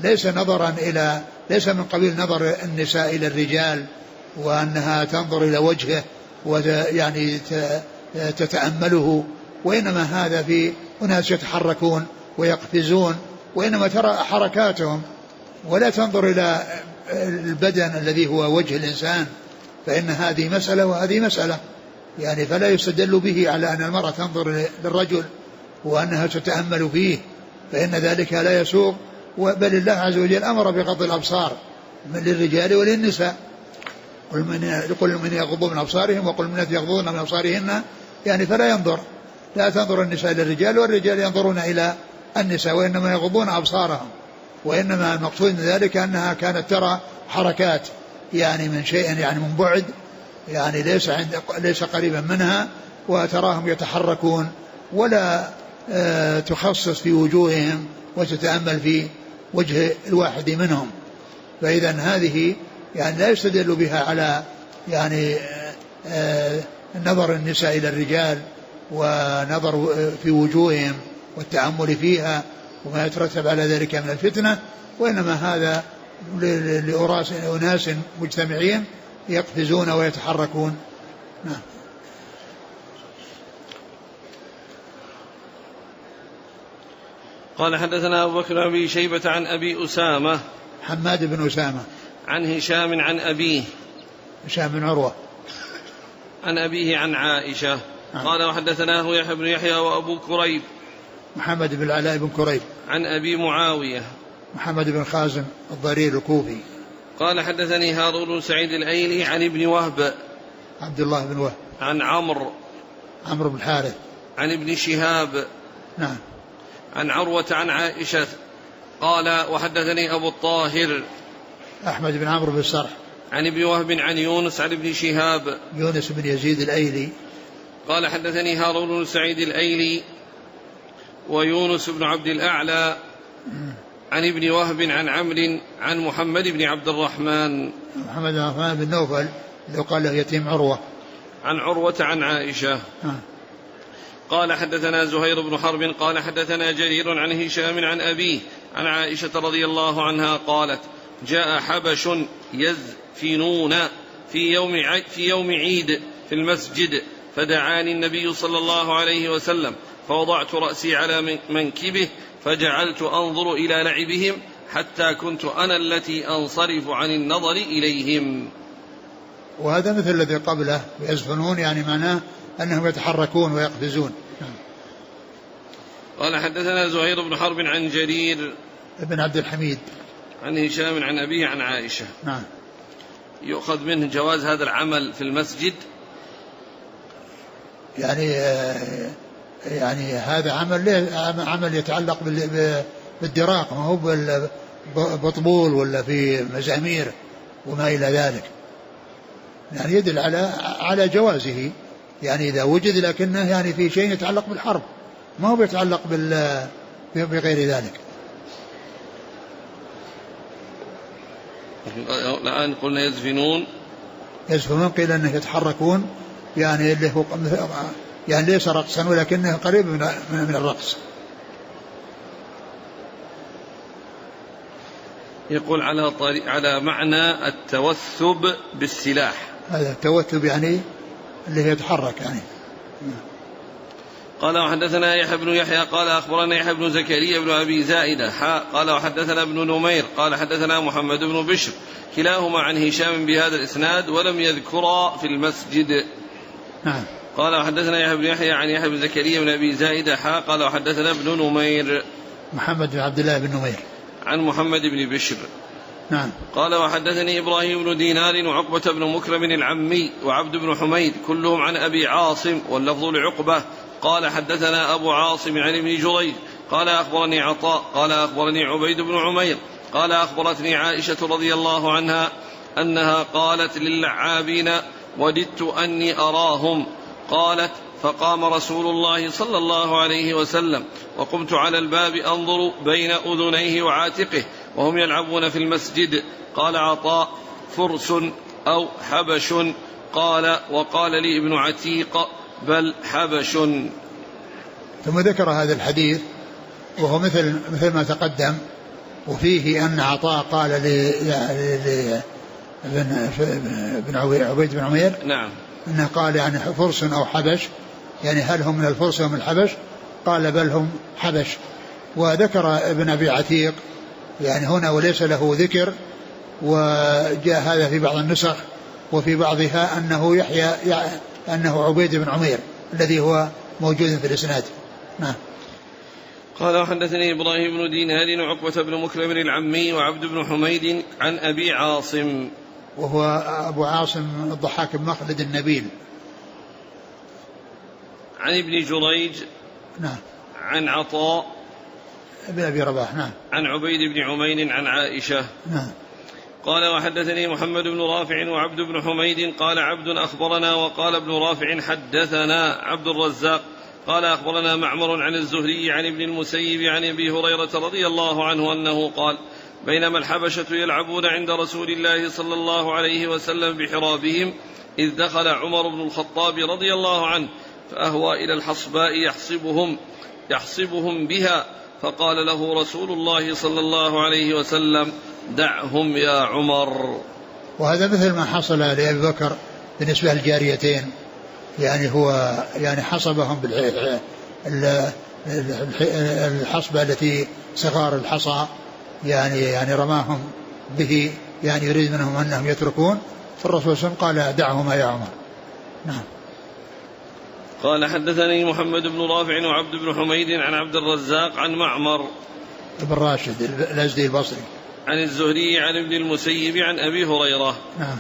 ليس من قبيل نظر النساء إلى الرجال، وأنها تنظر إلى وجهه ويعني تتأمله، وإنما هذا في أناس يتحركون ويقفزون، وإنما ترى حركاتهم ولا تنظر إلى البدن الذي هو وجه الإنسان، فإن هذه مسألة وهذه مسألة، يعني فلا يستدل به على أن المرأة تنظر للرجل وأنها تتأمل فيه، فإن ذلك لا يسوغ. بل الله عز وجل أمر بغض الأبصار للرجال وللنساء، قل من يغضوا من أبصارهم وقل من يغضون من أبصارهن، يعني فلا لا تنظر النساء إلى الرجال والرجال ينظرون إلى النساء، وإنما يغضون أبصارهم. وإنما المقصود من ذلك أنها كانت ترى حركات يعني من شيء يعني من بعد، يعني ليس قريبا منها، وتراهم يتحركون ولا تخصص في وجوههم وتتأمل في وجه الواحد منهم. فإذا هذه يعني لا يستدل بها على يعني نظر النساء إلى الرجال ونظر في وجوههم والتأمل فيها وما يترتب على ذلك من الفتنة، وإنما هذا لأناس مجتمعين يقفزون ويتحركون. نعم. قال: حدثنا أبو بكر بن شيبة عن أبي أسامة حماد بن أسامة عن هشام عن أبيه هشام بن عروة عن أبيه عن عائشة قال: وحدثناه يحيى بن يحيى وأبو كريب محمد بن العلاء بن كريب عن أبي معاوية محمد بن خازم الضرير الكوفي قال حدثني هارون بن سعيد الأيلي عن ابن وهب عبد الله بن وهب عن عمرو بن الحارث عن ابن شهاب نعم عن عروة عن عائشة قال وحدثني أبو الطاهر أحمد بن عمرو بن الصرح عن ابن وهب عن يونس عن ابن شهاب يونس بن يزيد الأيلي قال حدثني هارون بن سعيد الأيلي ويونس بن عبد الأعلى عن ابن وهب عن عمرو عن محمد بن عبد الرحمن بن نوفل لو قال له يتيم عروة عن عروة عن عائشة قال حدثنا زهير بن حرب قال حدثنا جرير عن هشام عن أبيه عن عائشة رضي الله عنها قالت جاء حبش يزفنون في يوم عيد في المسجد فدعاني النبي صلى الله عليه وسلم فوضعت رأسي على منكبه فجعلت أنظر إلى لعبهم حتى كنت أنا التي أنصرف عن النظر إليهم. وهذا مثل الذي قبله يزفنون يعني معناه أنهم يتحركون ويقفزون. قال حدثنا زهير بن حرب عن جرير بن عبد الحميد عن هشام عن أبيه عن عائشة. نعم. يؤخذ منه جواز هذا العمل في المسجد يعني هذا عمل يتعلق بالدراق ما هو بطبول ولا في مزامير وما إلى ذلك يعني يدل على جوازه يعني إذا وجد لكنه يعني في شيء يتعلق بالحرب ما هو يتعلق بغير ذلك. الآن قلنا يزفنون قيل أنه يتحركون يعني اللي هو يعني ليس رقصا ولكنه قريب من الرقص. يقول على معنى التوثب بالسلاح. هذا التوثب يعني اللي يتحرك يعني. قال وحدثنا يحيى بن يحيى قال أخبرنا يحيى بن زكريا بن أبي زائدة قال وحدثنا ابن نمير قال حدثنا محمد بن بشر كلاهما عن هشام بهذا الإسناد ولم يذكرا في المسجد. نعم. قال وحدثنا يحيى بن يحيى عن يحيى بن زكريا بن أبي زائدة قال وحدثنا ابن نمير محمد بن عبد الله بن نمير عن محمد بن بشر. نعم. قال وحدثني إبراهيم بن دينار وعقبة بن مكرم العمي وعبد بن حميد كلهم عن أبي عاصم واللفظ لعقبة قال حدثنا أبو عاصم عن ابن جريج قال أخبرني عطاء قال أخبرني عبيد بن عمير قال أخبرتني عائشة رضي الله عنها أنها قالت للعابين وددت أني أراهم قالت فقام رسول الله صلى الله عليه وسلم وقمت على الباب أنظر بين أذنيه وعاتقه وهم يلعبون في المسجد. قال عطاء فرس أو حبش قال وقال لي ابن عتيق بل حبش. ثم ذكر هذا الحديث وهو مثل ما تقدم وفيه أن عطاء قال بن عبيد بن عمير نعم أنه قال يعني فرس أو حبش يعني هل هم من الفرس ومن الحبش قال بل هم حبش. وذكر ابن أبي عتيق يعني هنا وليس له ذكر وجاء هذا في بعض النسخ وفي بعضها أنه أنه عبيد بن عمير الذي هو موجود في الإسناد. نعم. قال وحدثني إبراهيم بن دينار وعقبة بن مكرم العمي وعبد بن حميد عن أبي عاصم وهو أبو عاصم الضحاك بن مخلد النبيل عن ابن جريج. نعم. عن عطاء ابن أبي رباح. نعم. عن عبيد بن عمير عن عائشة. نعم. قال وحدثني محمد بن رافع وعبد بن حميد قال عبد أخبرنا وقال ابن رافع حدثنا عبد الرزاق قال أخبرنا معمر عن الزهري عن ابن المسيب عن أبي هريرة رضي الله عنه أنه قال بينما الحبشة يلعبون عند رسول الله صلى الله عليه وسلم بحرابهم إذ دخل عمر بن الخطاب رضي الله عنه فأهوى إلى الحصباء يحصبهم بها فقال له رسول الله صلى الله عليه وسلم دعهم يا عمر. وهذا مثل ما حصل لأبي بكر بالنسبة للجاريتين يعني هو يعني حصبهم الحصبة التي صغار الحصى يعني رماهم به يعني يريد منهم أنهم يتركون فالرسول صلى الله عليه وسلم قال دعهما يا عمر. نعم. قال حدثني محمد بن رافع وعبد بن حميد عن عبد الرزاق عن معمر بن راشد الأزدي البصري عن الزهري عن ابن المسيب عن أبي هريرة. نعم.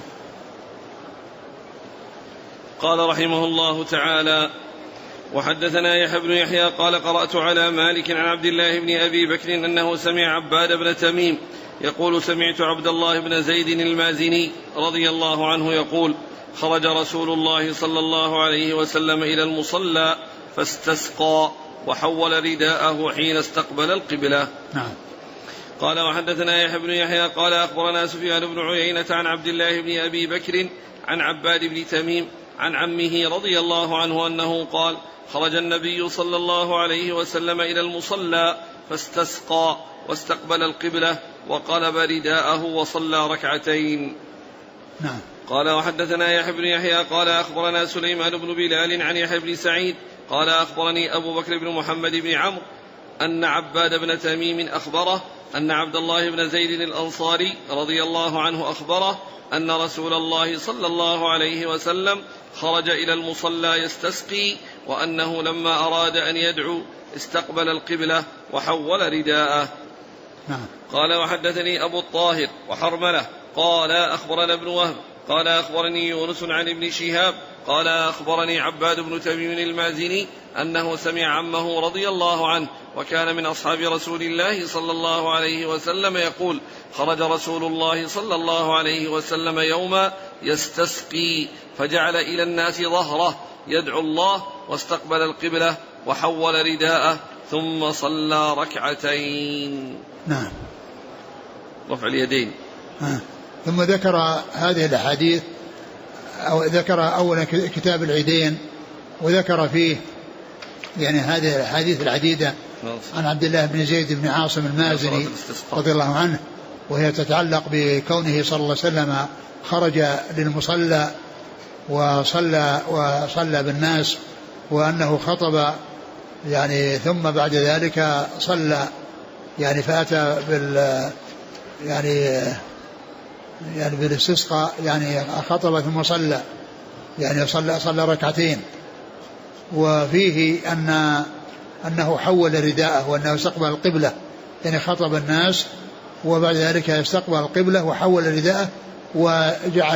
قال رحمه الله تعالى: وحدثنا يحيى بن يحيى قال قرأت على مالك عن عبد الله بن أبي بكر أنه سمع عباد بن تميم يقول: سمعت عبد الله بن زيد المازني رضي الله عنه يقول: خرج رسول الله صلى الله عليه وسلم إلى المصلى فاستسقى وحول رداءه حين استقبل القبلة. نعم. قال وحدثنا يحيى بن يحيى قال أخبرنا سفيان بن عيينة عن عبد الله بن أبي بكر عن عباد بن تميم عن عمه رضي الله عنه أنه قال: خرج النبي صلى الله عليه وسلم إلى المصلى فاستسقى واستقبل القبلة وقلب رداءه وصلى ركعتين. نعم. قال وحدثنا يحيى بن يحيى قال أخبرنا سليمان بن بلال عن يحيى بن سعيد قال أخبرني أبو بكر بن محمد بن عمرو أن عباد بن تميم أخبره أن عبد الله بن زيد الأنصاري رضي الله عنه أخبره أن رسول الله صلى الله عليه وسلم خرج إلى المصلى يستسقي وأنه لما أراد أن يدعو استقبل القبلة وحول رداءه. نعم. قال وحدثني أبو الطاهر وحرملة قال أخبرنا ابن وهب قال أخبرني يونس عن ابن شهاب قال أخبرني عباد بن تميم المازني أنه سمع عمه رضي الله عنه وكان من أصحاب رسول الله صلى الله عليه وسلم يقول: خرج رسول الله صلى الله عليه وسلم يوما يستسقي فجعل إلى الناس ظهره يدعو الله واستقبل القبلة وحول رداءه ثم صلى ركعتين. نعم. رفع اليدين. ثم ذكر هذه الأحاديث أو ذكر أولا كتاب العيدين وذكر فيه يعني هذه الأحاديث العديدة عن عبد الله بن زيد بن عاصم المازني رضي الله عنه، وهي تتعلق بكونه صلى الله عليه وسلم خرج للمصلى وصلى بالناس وأنه خطب يعني ثم بعد ذلك صلى يعني فأتى يعني بالاستسقاء يعني خطب ثم صلى يعني صلى ركعتين. وفيه أنه حول رداءه وأنه استقبل القبلة يعني خطب الناس وبعد ذلك استقبل القبلة وحول رداءه وجعل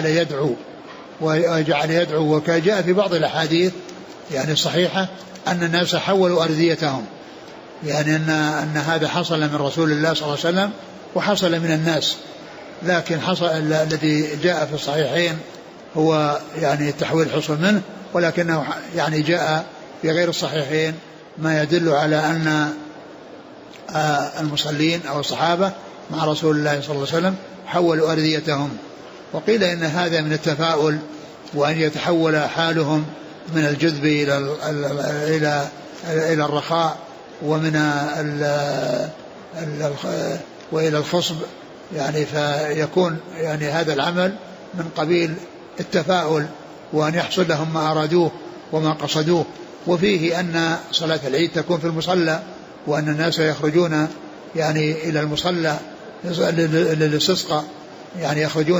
يدعو وكان جاء في بعض الأحاديث يعني الصحيحة أن الناس حولوا أرديتهم يعني أن هذا حصل من رسول الله صلى الله عليه وسلم وحصل من الناس، لكن حصل الذي جاء في الصحيحين هو يعني التحويل حصل منه، ولكنه يعني جاء في غير الصحيحين ما يدل على أن المصلين أو الصحابة مع رسول الله صلى الله عليه وسلم حولوا أرديتهم. وقيل إن هذا من التفاؤل وأن يتحول حالهم من الجذب إلى الرخاء ومن وإلى الخصب يعني فيكون يعني هذا العمل من قبيل التفاؤل وأن يحصل لهم ما أرادوه وما قصدوه. وفيه أن صلاة العيد تكون في المصلى وأن الناس يخرجون يعني إلى المصلى للاستسقاء يعني يخرجون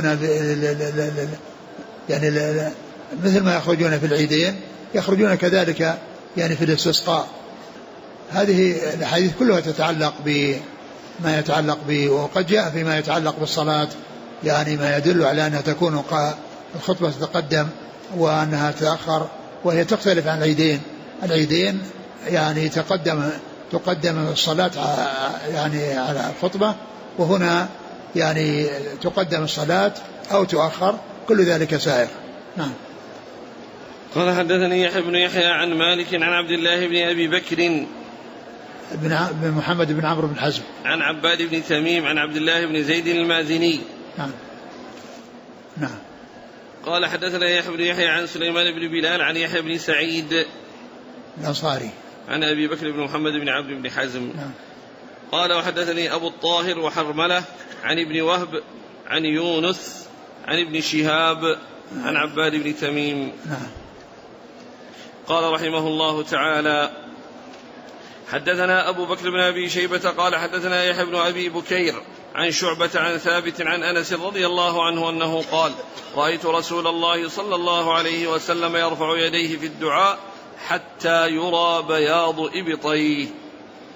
يعني مثل ما يخرجون في العيدين يخرجون كذلك يعني في الاستسقاء. هذه الحديث كلها تتعلق بما يتعلق وقد جاء فيما يتعلق بالصلاة يعني ما يدل على أنها تكون الخطبة تتقدم وأنها تتأخر، وهي تختلف عن العيدين يعني تقدم الصلاة يعني على الخطبة، وهنا يعني تقدم الصلاة أو تؤخر، كل ذلك سائر. نعم. قال حدثني يحيى بن يحيى عن مالك عن عبد الله بن أبي بكر بن محمد بن عمرو بن حزم عن عباد بن تميم عن عبد الله بن زيد المازني. نعم. نعم. قال حدثنا يحيى بن يحيى عن سليمان بن بلال عن يحيى بن سعيد الأنصاري عن أبي بكر بن محمد بن عبد بن حزم. نعم. قال وحدثني أبو الطاهر وحرملة عن ابن وهب عن يونس عن ابن شهاب عن عباد بن تميم. نعم. قال رحمه الله تعالى حدثنا أبو بكر بن أبي شيبة قال حدثنا يحيى بن أبي بكير عن شعبة عن ثابت عن أنس رضي الله عنه أنه قال: رأيت رسول الله صلى الله عليه وسلم يرفع يديه في الدعاء حتى يرى بياض إبطيه.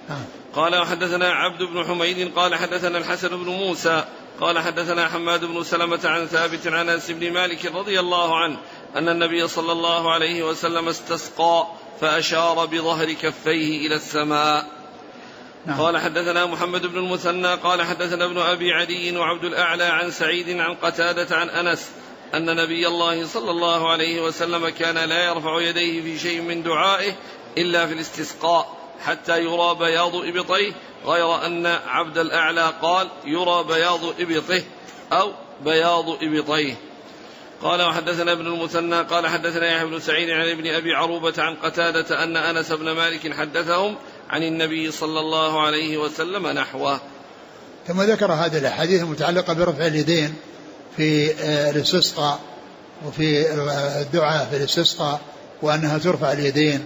قال وحدثنا عبد بن حميد قال حدثنا الحسن بن موسى قال حدثنا حماد بن سلمة عن ثابت عن أنس بن مالك رضي الله عنه أن النبي صلى الله عليه وسلم استسقى فأشار بظهر كفيه إلى السماء. قال حدثنا محمد بن المثنى قال حدثنا ابن أبي عدي وعبد الأعلى عن سعيد عن قتادة عن أنس أن نبي الله صلى الله عليه وسلم كان لا يرفع يديه في شيء من دعائه إلا في الاستسقاء حتى يرى بياض إبطيه، غير أن عبد الأعلى قال يرى بياض إبطه أو بياض إبطيه. قال وحدثنا ابن المثنى قال حدثنا يحيى بن سعيد عن ابن أبي عروبة عن قتادة أن أنس بن مالك حدثهم عن النبي صلى الله عليه وسلم نحوه. ثم ذكر هذه الأحاديث المتعلقة برفع اليدين في الاستسقاء وفي الدعاء في الاستسقاء وأنها ترفع اليدين،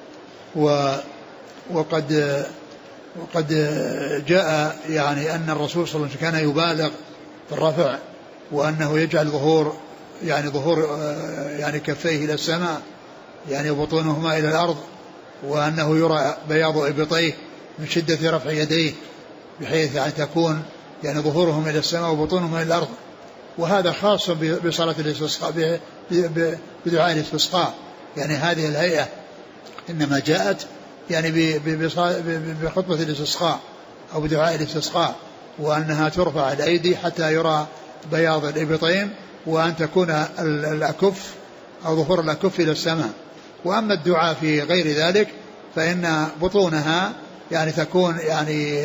وقد جاء يعني أن الرسول صلى الله عليه وسلم كان يبالغ في الرفع، وأنه يجعل ظهور يعني كفيه إلى السماء يعني بطونهما إلى الأرض، وأنه يرى بياض إبطيه من شدة رفع يديه بحيث يعني تكون يعني ظهورهم إلى السماء وبطونهم إلى الأرض. وهذا خاص بصلاة الاستسقاء بدعاء الاستسقاء، يعني هذه الهيئة إنما جاءت يعني بخطبة الاستسقاء أو بدعاء الاستسقاء، وأنها ترفع الأيدي حتى يرى بياض الإبطين، وأن تكون الأكف أو ظهور الأكف إلى السماء. وأما الدعاء في غير ذلك فإن بطونها يعني تكون يعني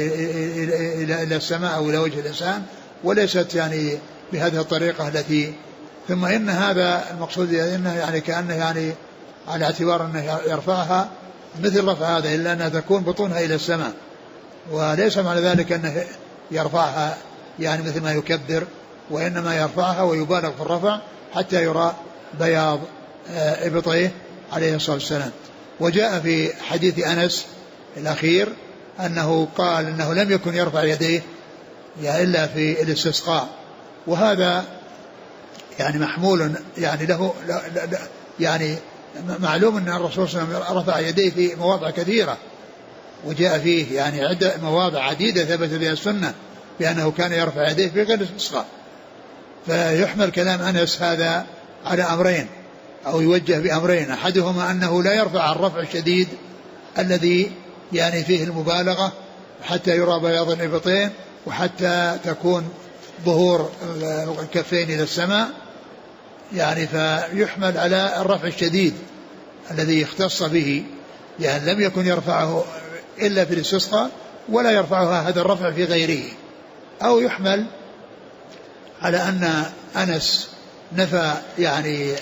إلى السماء أو إلى وجه الإنسان، وليست يعني بهذه الطريقة التي. ثم إن هذا المقصود إنه يعني كأنه يعني على اعتبار أنه يرفعها مثل رفع هذا، إلا أنها تكون بطونها إلى السماء، وليس معنى ذلك أنه يرفعها يعني مثل ما يكبر، وإنما يرفعها ويبالغ في الرفع حتى يرى بياض إبطيه عليه الصلاة والسلام. وجاء في حديث أنس الأخير أنه قال أنه لم يكن يرفع يديه إلا في الاستسقاء، وهذا يعني محمول يعني له يعني معلوم أن الرسول صلى الله عليه وسلم رفع يديه في مواضع كثيرة، وجاء فيه يعني عدة مواضع عديدة ثبت بها السنة بأنه كان يرفع يديه في غير الاستسقاء. فيحمل كلام أنس هذا على أمرين أو يوجه بأمرين، أحدهما أنه لا يرفع الرفع الشديد الذي يعني فيه المبالغة حتى يرى بياض الإبطين وحتى تكون ظهور الكفين إلى السماء، يعني فيحمل على الرفع الشديد الذي اختص به، يعني لم يكن يرفعه إلا في الاستسقاء ولا يرفعها هذا الرفع في غيره. أو يحمل على أن أنس نفى يعني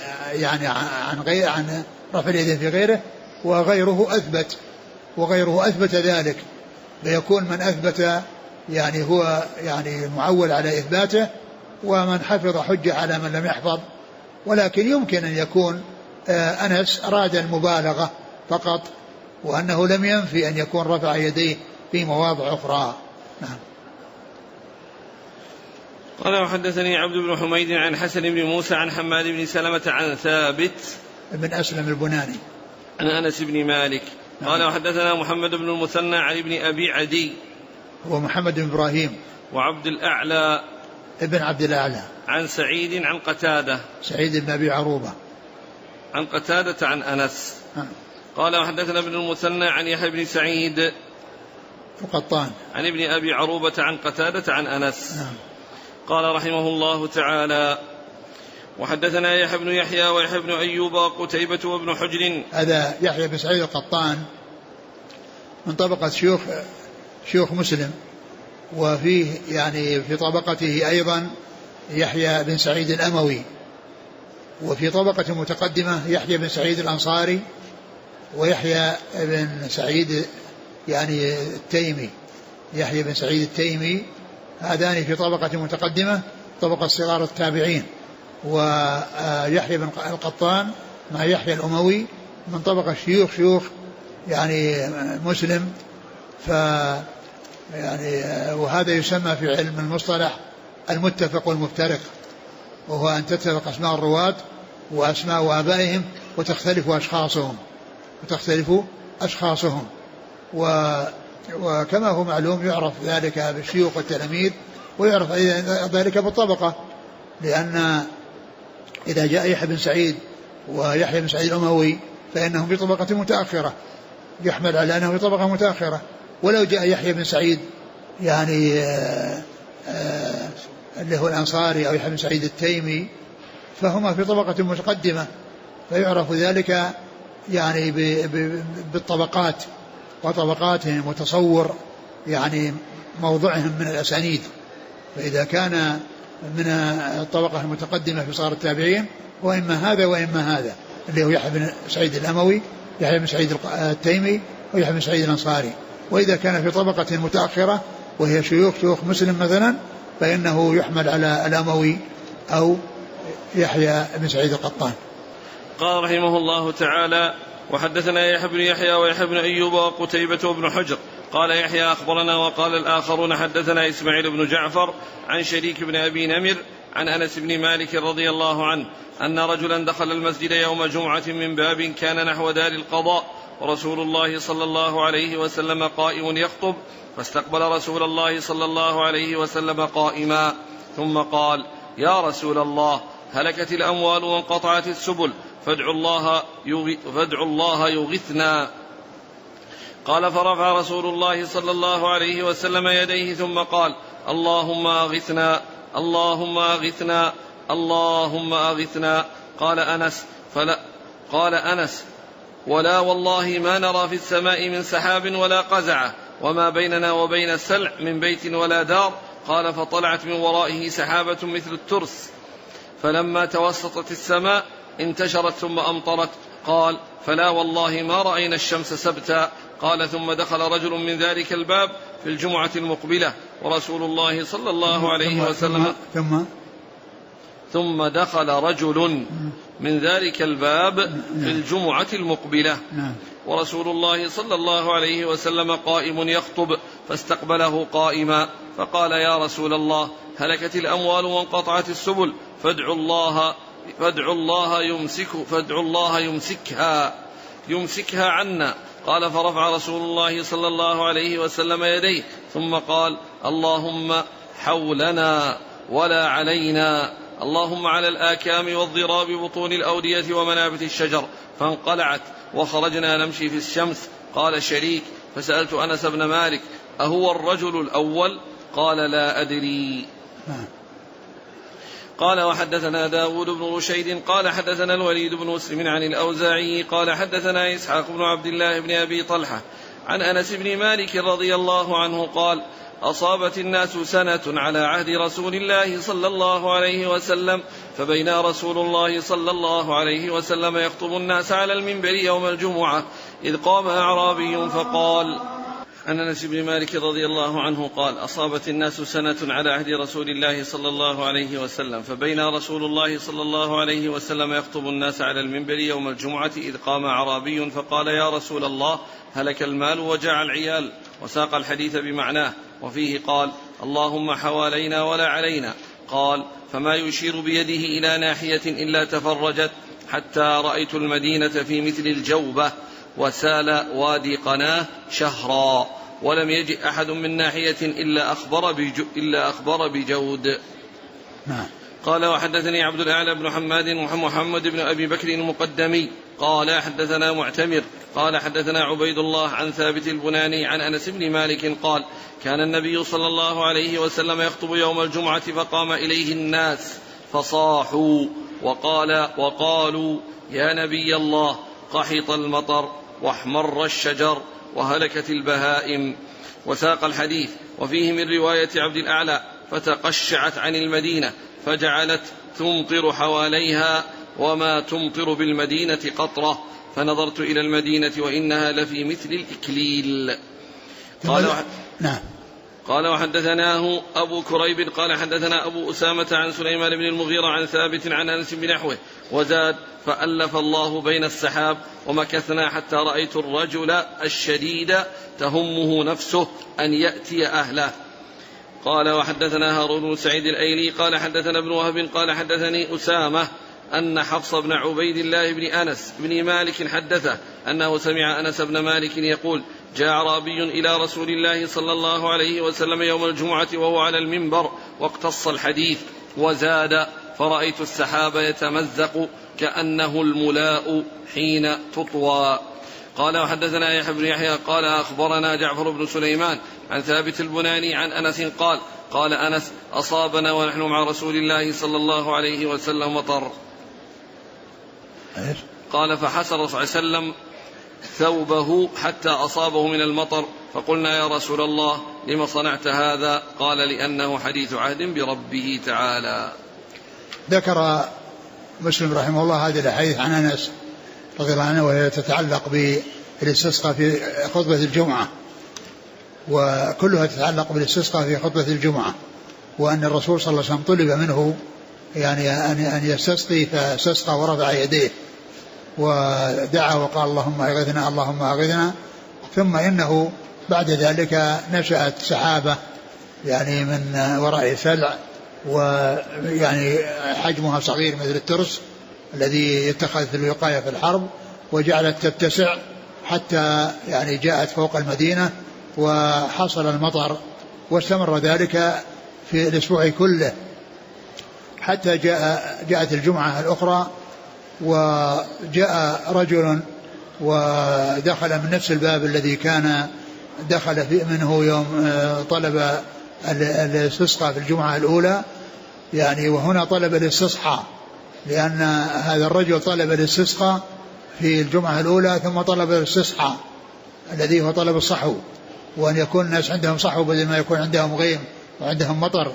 عن رفع اليدين في غيره، وغيره أثبت ذلك، فيكون من أثبت يعني هو يعني معول على إثباته، ومن حفظ حجة على من لم يحفظ. ولكن يمكن أن يكون أنس أراد المبالغة فقط، وأنه لم ينفي أن يكون رفع يديه في مواضع أخرى. نعم. قال وحدثني عبد بن حميد عن حسن بن موسى عن حماد بن سلمة عن ثابت بن أسلم البناني عن أنس بن مالك. قال وحدثنا محمد بن المثنى عن ابن أبي عدي هو محمد بن إبراهيم وعبد الأعلى ابن عبد الأعلى عن سعيد عن قتادة سعيد بن أبي عروبة عن قتادة عن أنس. قال وحدثنا ابن المثنى عن يحيى بن سعيد القطان عن ابن أبي عروبة عن قتادة عن أنس. قال رحمه الله تعالى وحدثنا يحيى بن يحيى ويحيى بن أيوب وقتيبة وابن حجر. هذا يحيى بن سعيد القطان من طبقة شيوخ مسلم، وفيه يعني في طبقته أيضا يحيى بن سعيد الأموي، وفي طبقة متقدمة يحيى بن سعيد الأنصاري ويحيى بن سعيد يعني التيمي، يحيى بن سعيد التيمي، هذان في طبقة متقدمة طبقة صغار التابعين. ويحيى بن القطان مع يحيى الأموي من طبقة شيوخ يعني مسلم. يعني وهذا يسمى في علم المصطلح المتفق والمفترق، وهو أن تتفق أسماء الرواة وأسماء آبائهم وتختلف أشخاصهم. وكما هو معلوم يعرف ذلك بالشيوخ والتلاميذ، ويعرف ذلك بالطبقة، لأن إذا جاء يحيى بن سعيد ويحيى بن سعيد الأموي فإنهم في طبقة متأخرة، يحمل على أنه في طبقة متأخرة. ولو جاء يحيى بن سعيد يعني اللي هو الأنصاري أو يحيى بن سعيد التيمي فهما في طبقة متقدمة، فيعرف ذلك يعني بالطبقات وطبقاتهم وتصور يعني موضعهم من الأسانيد. فإذا كان من الطبقة المتقدمة في صار التابعين وإما هذا وإما هذا، اللي هو يحيى بن سعيد الأموي، يحيى بن سعيد التيمي، ويحيى بن سعيد الأنصاري. وإذا كان في طبقة متأخرة وهي شيوخ مسلم مثلا فإنه يحمل على الأموي أو يحيى بن سعيد القطان. قال رحمه الله تعالى: وحدثنا يحيى بن يحيى ويحيى بن أيوب وقتيبة بن حجر. قال يحيى أخبرنا، وقال الآخرون حدثنا إسماعيل بن جعفر عن شريك بن أبي نمر عن أنس بن مالك رضي الله عنه أن رجلا دخل المسجد يوم جمعة من باب كان نحو دار القضاء، ورسول الله صلى الله عليه وسلم قائم يخطب، فاستقبل رسول الله صلى الله عليه وسلم قائما، ثم قال: يا رسول الله، هلكت الأموال وانقطعت السبل، فادعوا الله يغثنا. قال: فرفع رسول الله صلى الله عليه وسلم يديه ثم قال: اللهم أغثنا، اللهم أغثنا، اللهم أغثنا. قال أنس: ولا والله ما نرى في السماء من سحاب ولا قزعة، وما بيننا وبين السلع من بيت ولا دار. قال: فطلعت من ورائه سحابة مثل الترس، فلما توسطت السماء انتشرت ثم أمطرت. قال: فلا والله ما رأينا الشمس سبتا. قال: ثم دخل رجل من ذلك الباب في الجمعة المقبلة، ورسول الله صلى الله عليه وسلم ثم دخل رجل من ذلك الباب في الجمعة المقبلة، ورسول الله صلى الله عليه وسلم قائم يخطب، فاستقبله قائما، فقال: يا رسول الله، هلكت الأموال وانقطعت السبل، فادعوا الله يمسكها عنا. قال: فرفع رسول الله صلى الله عليه وسلم يديه ثم قال: اللهم حولنا ولا علينا، اللهم على الآكام والضراب بطون الأودية ومنابت الشجر. فانقلعت وخرجنا نمشي في الشمس. قال شريك: فسألت أنس بن مالك: أهو الرجل الأول؟ قال: لا أدري. قال: وحدثنا داود بن رشيد قال حدثنا الوليد بن مسلم عن الأوزاعي قال حدثنا إسحاق بن عبد الله بن أبي طلحة عن أنس بن مالك رضي الله عنه قال: أصابت الناس سنة على عهد رسول الله صلى الله عليه وسلم، فبين رسول الله صلى الله عليه وسلم يخطب الناس على المنبر يوم الجمعة، إذ قام أعرابي فقال: عن أنس بن مالك رضي الله عنه قال: أصابت الناس سنة على عهد رسول الله صلى الله عليه وسلم، فبين رسول الله صلى الله عليه وسلم يخطب الناس على المنبر يوم الجمعة، إذ قام أعرابي فقال: يا رسول الله، هلك المال وجاع العيال، وساق الحديث بمعناه، وفيه قال: اللهم حوالينا ولا علينا. قال: فما يشير بيده إلى ناحية إلا تفرجت، حتى رأيت المدينة في مثل الجوبة، وسال وادي قناه شهرا، ولم يجئ أحد من ناحية إلا أخبر بجود. قال: وحدثني عبد الأعلى بن حماد محمد بن أبي بكر المقدمي قال حدثنا معتمر قال حدثنا عبيد الله عن ثابت البناني عن أنس بن مالك قال: كان النبي صلى الله عليه وسلم يخطب يوم الجمعة، فقام إليه الناس فصاحوا وقالوا: يا نبي الله، قحط المطر واحمر الشجر وهلكت البهائم. وساق الحديث، وفيه من رواية عبد الأعلى: فتقشعت عن المدينة فجعلت تمطر حواليها، وما تمطر بالمدينة قطرة، فنظرت إلى المدينة وإنها لفي مثل الإكليل. قال: وحدثناه أبو كريب قال حدثنا أبو أسامة عن سليمان بن المغيرة عن ثابت عن أنس بنحوه، وزاد: فألف الله بين السحاب، ومكثنا حتى رأيت الرجل الشديد تهمه نفسه أن يأتي أهله. قال: وحدثنا هارون بن سعيد الأيلي قال حدثنا ابن وهب قال حدثني أسامة أن حفص بن عبيد الله بن أنس بن مالك حدثه أنه سمع أنس بن مالك يقول: جاء أعرابي إلى رسول الله صلى الله عليه وسلم يوم الجمعة وهو على المنبر واقتص الحديث وزاد: فرأيت السحاب يتمزق كأنه الملاء حين تطوى. قال: وحدثنا يحيى بن يحيى قال: أخبرنا جعفر بن سليمان عن ثابت البناني عن أنس قال: قال أنس: أصابنا ونحن مع رسول الله صلى الله عليه وسلم مطر. قال: فحسر صلى الله عليه وسلم ثوبه حتى أصابه من المطر، فقلنا: يا رسول الله لما صنعت هذا؟ قال: لأنه حديث عهد بربه تعالى. ذكر مسلم رحمه الله هذه الحديث عن أنس رضي الله عنه، وهي تتعلق بالاستسقاء في خطبة الجمعة، وكلها تتعلق بالاستسقاء في خطبة الجمعة، وأن الرسول صلى الله عليه وسلم طلب منه يعني أن يستسقي، فاستسقى ورفع يديه ودعا وقال: اللهم أغثنا اللهم أغثنا. ثم إنه بعد ذلك نشأت سحابة يعني من وراء سلع، ويعني حجمها صغير مثل الترس الذي يتخذ في الوقاية في الحرب، وجعلت تتسع حتى يعني جاءت فوق المدينة وحصل المطر، واستمر ذلك في الأسبوع كله حتى جاءت الجمعة الأخرى، وجاء رجل ودخل من نفس الباب الذي كان دخل منه يوم طلب الاستسقاء في الجمعة الأولى، يعني وهنا طلب الاستصحاء، لأن هذا الرجل طلب الاستسقاء في الجمعة الأولى ثم طلب الاستصحاء الذي هو طلب الصحو، وأن يكون الناس عندهم صحو بدل ما يكون عندهم غيم وعندهم مطر.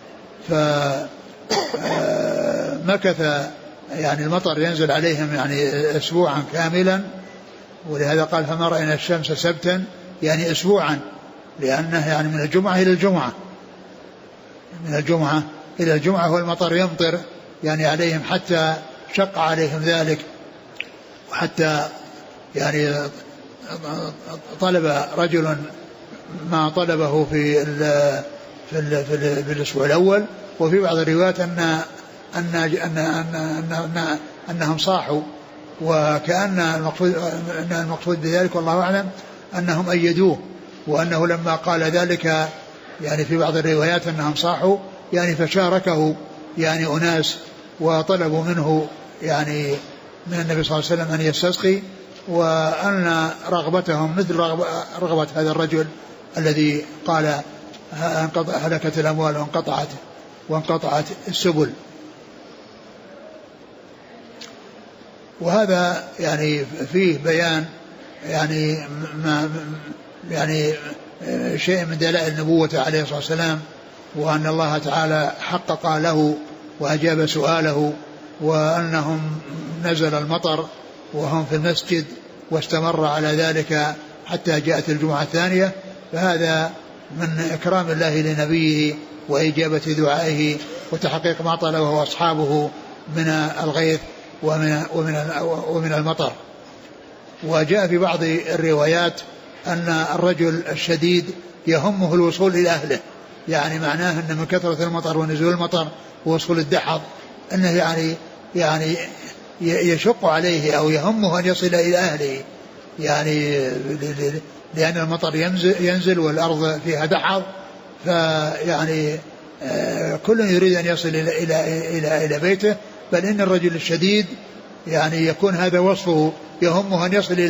فمكث يعني المطر ينزل عليهم يعني أسبوعا كاملا، ولهذا قال: فما رأينا الشمس سبتا، يعني أسبوعا، لأنه يعني من الجمعة إلى الجمعة، من الجمعة إلى الجمعة والمطر يمطر يعني عليهم، حتى شق عليهم ذلك، وحتى يعني طلب رجل ما طلبه في الأسبوع الأول. وفي بعض الروايات أنهم صاحوا، وكأن المقصود بذلك والله أعلم أنهم أيدوه، وأنه لما قال ذلك يعني في بعض الروايات أنهم صاحوا يعني فشاركه يعني أناس وطلبوا منه يعني من النبي صلى الله عليه وسلم أن يستسقي، وأن رغبتهم مثل رغبة هذا الرجل الذي قال: هلكت الأموال وانقطعت السبل. وهذا يعني فيه بيان يعني شيء من دلائل النبوة عليه الصلاة والسلام، وأن الله تعالى حقق له وأجاب سؤاله، وأنهم نزل المطر وهم في المسجد واستمر على ذلك حتى جاءت الجمعة الثانية. فهذا من إكرام الله لنبيه وإجابة دعائه وتحقيق ما طلبه أصحابه من الغيث ومن المطر. وجاء في بعض الروايات أن الرجل الشديد يهمه الوصول إلى أهله، يعني معناه أن من كثرة المطر ونزول المطر ووصول الدحض أنه يعني يشق عليه أو يهمه أن يصل إلى أهله، يعني لأن المطر ينزل والأرض فيها دحض، فيعني كل يريد أن يصل إلى بيته، بل إن الرجل الشديد يعني يكون هذا وصفه، يهمه أن يصل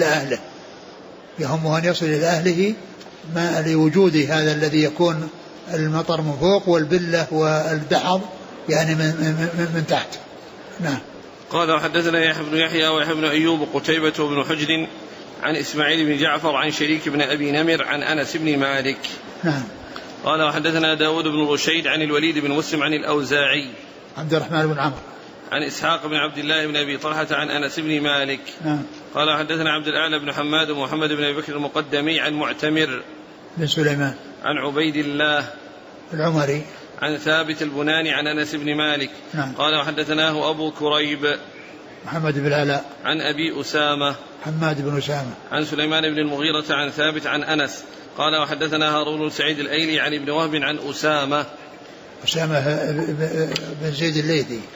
إلى أهله ما لوجود هذا الذي يكون المطر من فوق والبلة والدحض يعني من تحت. نعم. قال: وحدثنا يحيى بن يحيى ويحيى بن أيوب وقتيبة بن حجر عن إسماعيل بن جعفر عن شريك بن أبي نمر عن أنس بن مالك. نعم. قال: وحدثنا داود بن رشيد عن الوليد بن مسلم عن الأوزاعي عبد الرحمن بن عمرو عن إسحاق بن عبد الله بن أبي طلحة عن أنس بن مالك. نعم. قال: حدثنا عبد الأعلى بن حماد ومحمد بن أبي بكر المقدمي عن معتمر بن سليمان عن عبيد الله العمري عن ثابت البناني عن أنس بن مالك. نعم. قال: وحدثناه أبو كريب محمد بن العلاء عن أبي أسامة حماد بن أسامة عن سليمان بن المغيرة عن ثابت عن أنس. قال: وحدثنا هارون بن سعيد الأيلي عن ابن وهب عن أسامة بن زيد الليثي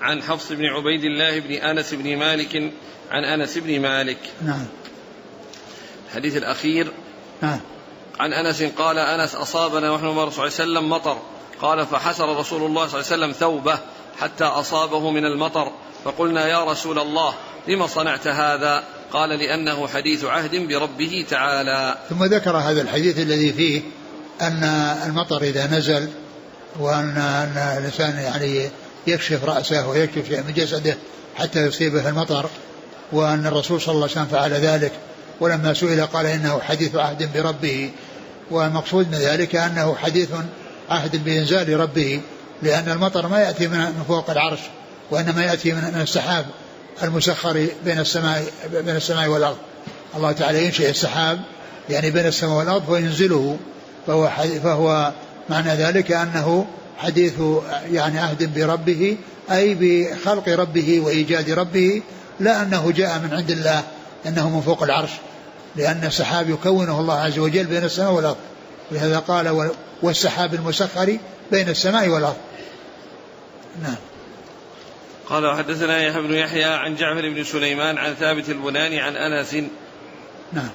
عن حفص بن عبيد الله بن أنس بن مالك عن أنس بن مالك. نعم. الحديث الأخير. نعم. عن أنس قال أنس أصابنا ونحن مع رسول الله صلى الله عليه وسلم مطر، قال فحسر رسول الله صلى الله عليه وسلم ثوبه حتى أصابه من المطر، فقلنا يا رسول الله لما صنعت هذا؟ قال لأنه حديث عهد بربه تعالى. ثم ذكر هذا الحديث الذي فيه أن المطر إذا نزل وأن الإنسان يعني يكشف رأسه ويكشف شيء من جسده حتى يصيبه المطر، وأن الرسول صلى الله عليه وسلم فعل ذلك، ولما سئل قال إنه حديث عهد بربه، والمقصود من ذلك أنه حديث عهد بإنزال ربه، لأن المطر ما يأتي من فوق العرش، وإنما يأتي من السحاب المسخر بين السماء والأرض. الله تعالى ينشئ السحاب يعني بين السماء والأرض وينزله، فهو معنى ذلك أنه حديث يعني عهد بربه، أي بخلق ربه وإيجاد ربه، لا أنه جاء من عند الله أنه من فوق العرش، لأن السحاب يكونه الله عز وجل بين السماء والأرض، لهذا قال والسحاب المسخر بين السماء والأرض. نعم. قال وحدثنا يحيى بن يحيى عن جعفر بن سليمان عن ثابت البناني عن أنس. نعم.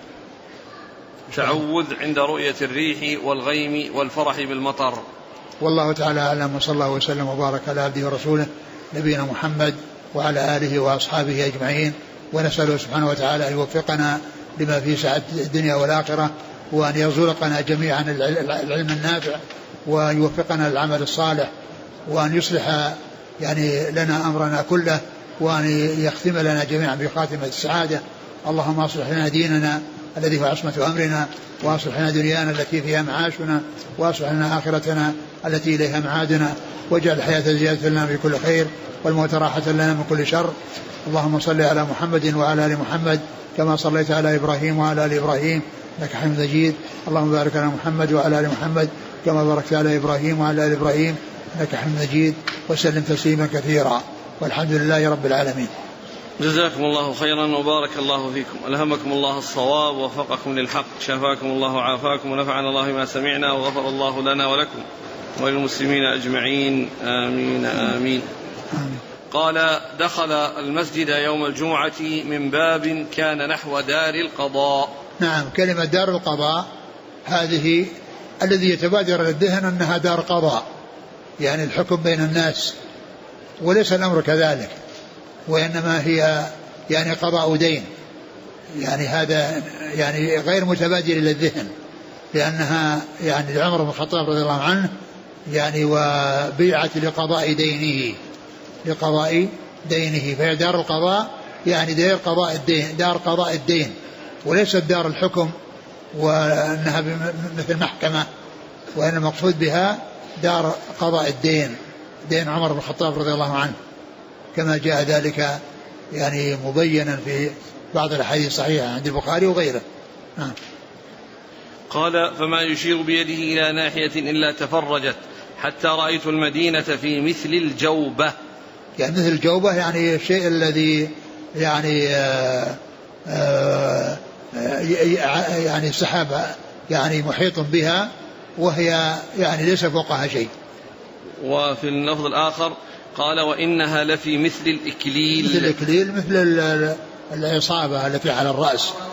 تعوذ عند رؤية الريح والغيم والفرح بالمطر. والله تعالى أعلم، وصلى الله وسلم وبارك على عبده ورسوله نبينا محمد وعلى آله وأصحابه أجمعين، ونسأله سبحانه وتعالى أن يوفقنا لما فيه سعادة الدنيا والآخرة، وأن يرزقنا جميعا العلم النافع، وأن يوفقنا للعمل الصالح، وأن يصلح يعني لنا أمرنا كله، وأن يختم لنا جميعا بخاتمة السعادة. اللهم اصلح لنا ديننا الذي هو عصمة أمرنا، واصلح لنا دنيانا التي فيها معاشنا، واصلح لنا آخرتنا التي إليها معادنا، واجعل الحياة زيادة لنا في كل خير والموت راحة لنا من كل شر. اللهم صل على محمد وعلى آل محمد كما صليت على إبراهيم وعلى آل إبراهيم إنك حميد مجيد. اللهم بارك على محمد وعلى آل محمد كما باركت على إبراهيم وعلى آل إبراهيم إنك حميد مجيد، وسلم تسليما كثيرا، والحمد لله رب العالمين. جزاكم الله خيرا وبارك الله فيكم، ألهمكم الله الصواب ووفقكم للحق، شفاكم الله وعافاكم، ونفعنا الله ما سمعنا، وغفر الله لنا ولكم وللمسلمين أجمعين، آمين آمين. قال دخل المسجد يوم الجمعة من باب كان نحو دار القضاء. نعم. كلمة دار القضاء هذه الذي يتبادر للذهن أنها دار قضاء، يعني الحكم بين الناس، وليس الأمر كذلك، وإنما هي يعني قضاء دين، يعني هذا يعني غير متبادر إلى الذهن، لأنها يعني لعمر بن الخطاب رضي الله عنه يعني وبيعة لقضاء دينه، فهي دار القضاء يعني دار قضاء الدين، وليست دار الحكم وأنها مثل محكمة، وإن المقصود بها دار قضاء الدين، دين عمر بن الخطاب رضي الله عنه، كما جاء ذلك يعني مبينا في بعض الأحاديث الصحيحة عند البخاري وغيره. قال فما يشير بيده إلى ناحية إلا تفرجت حتى رأيت المدينة في مثل الجوبة. يعني مثل الجوبة يعني الشيء الذي يعني يعني السحابة يعني محيط بها، وهي يعني ليس فوقها شيء. وفي اللفظ الآخر قال وإنها لفي مثل الإكليل. مثل الإكليل، مثل العصابة التي على الرأس.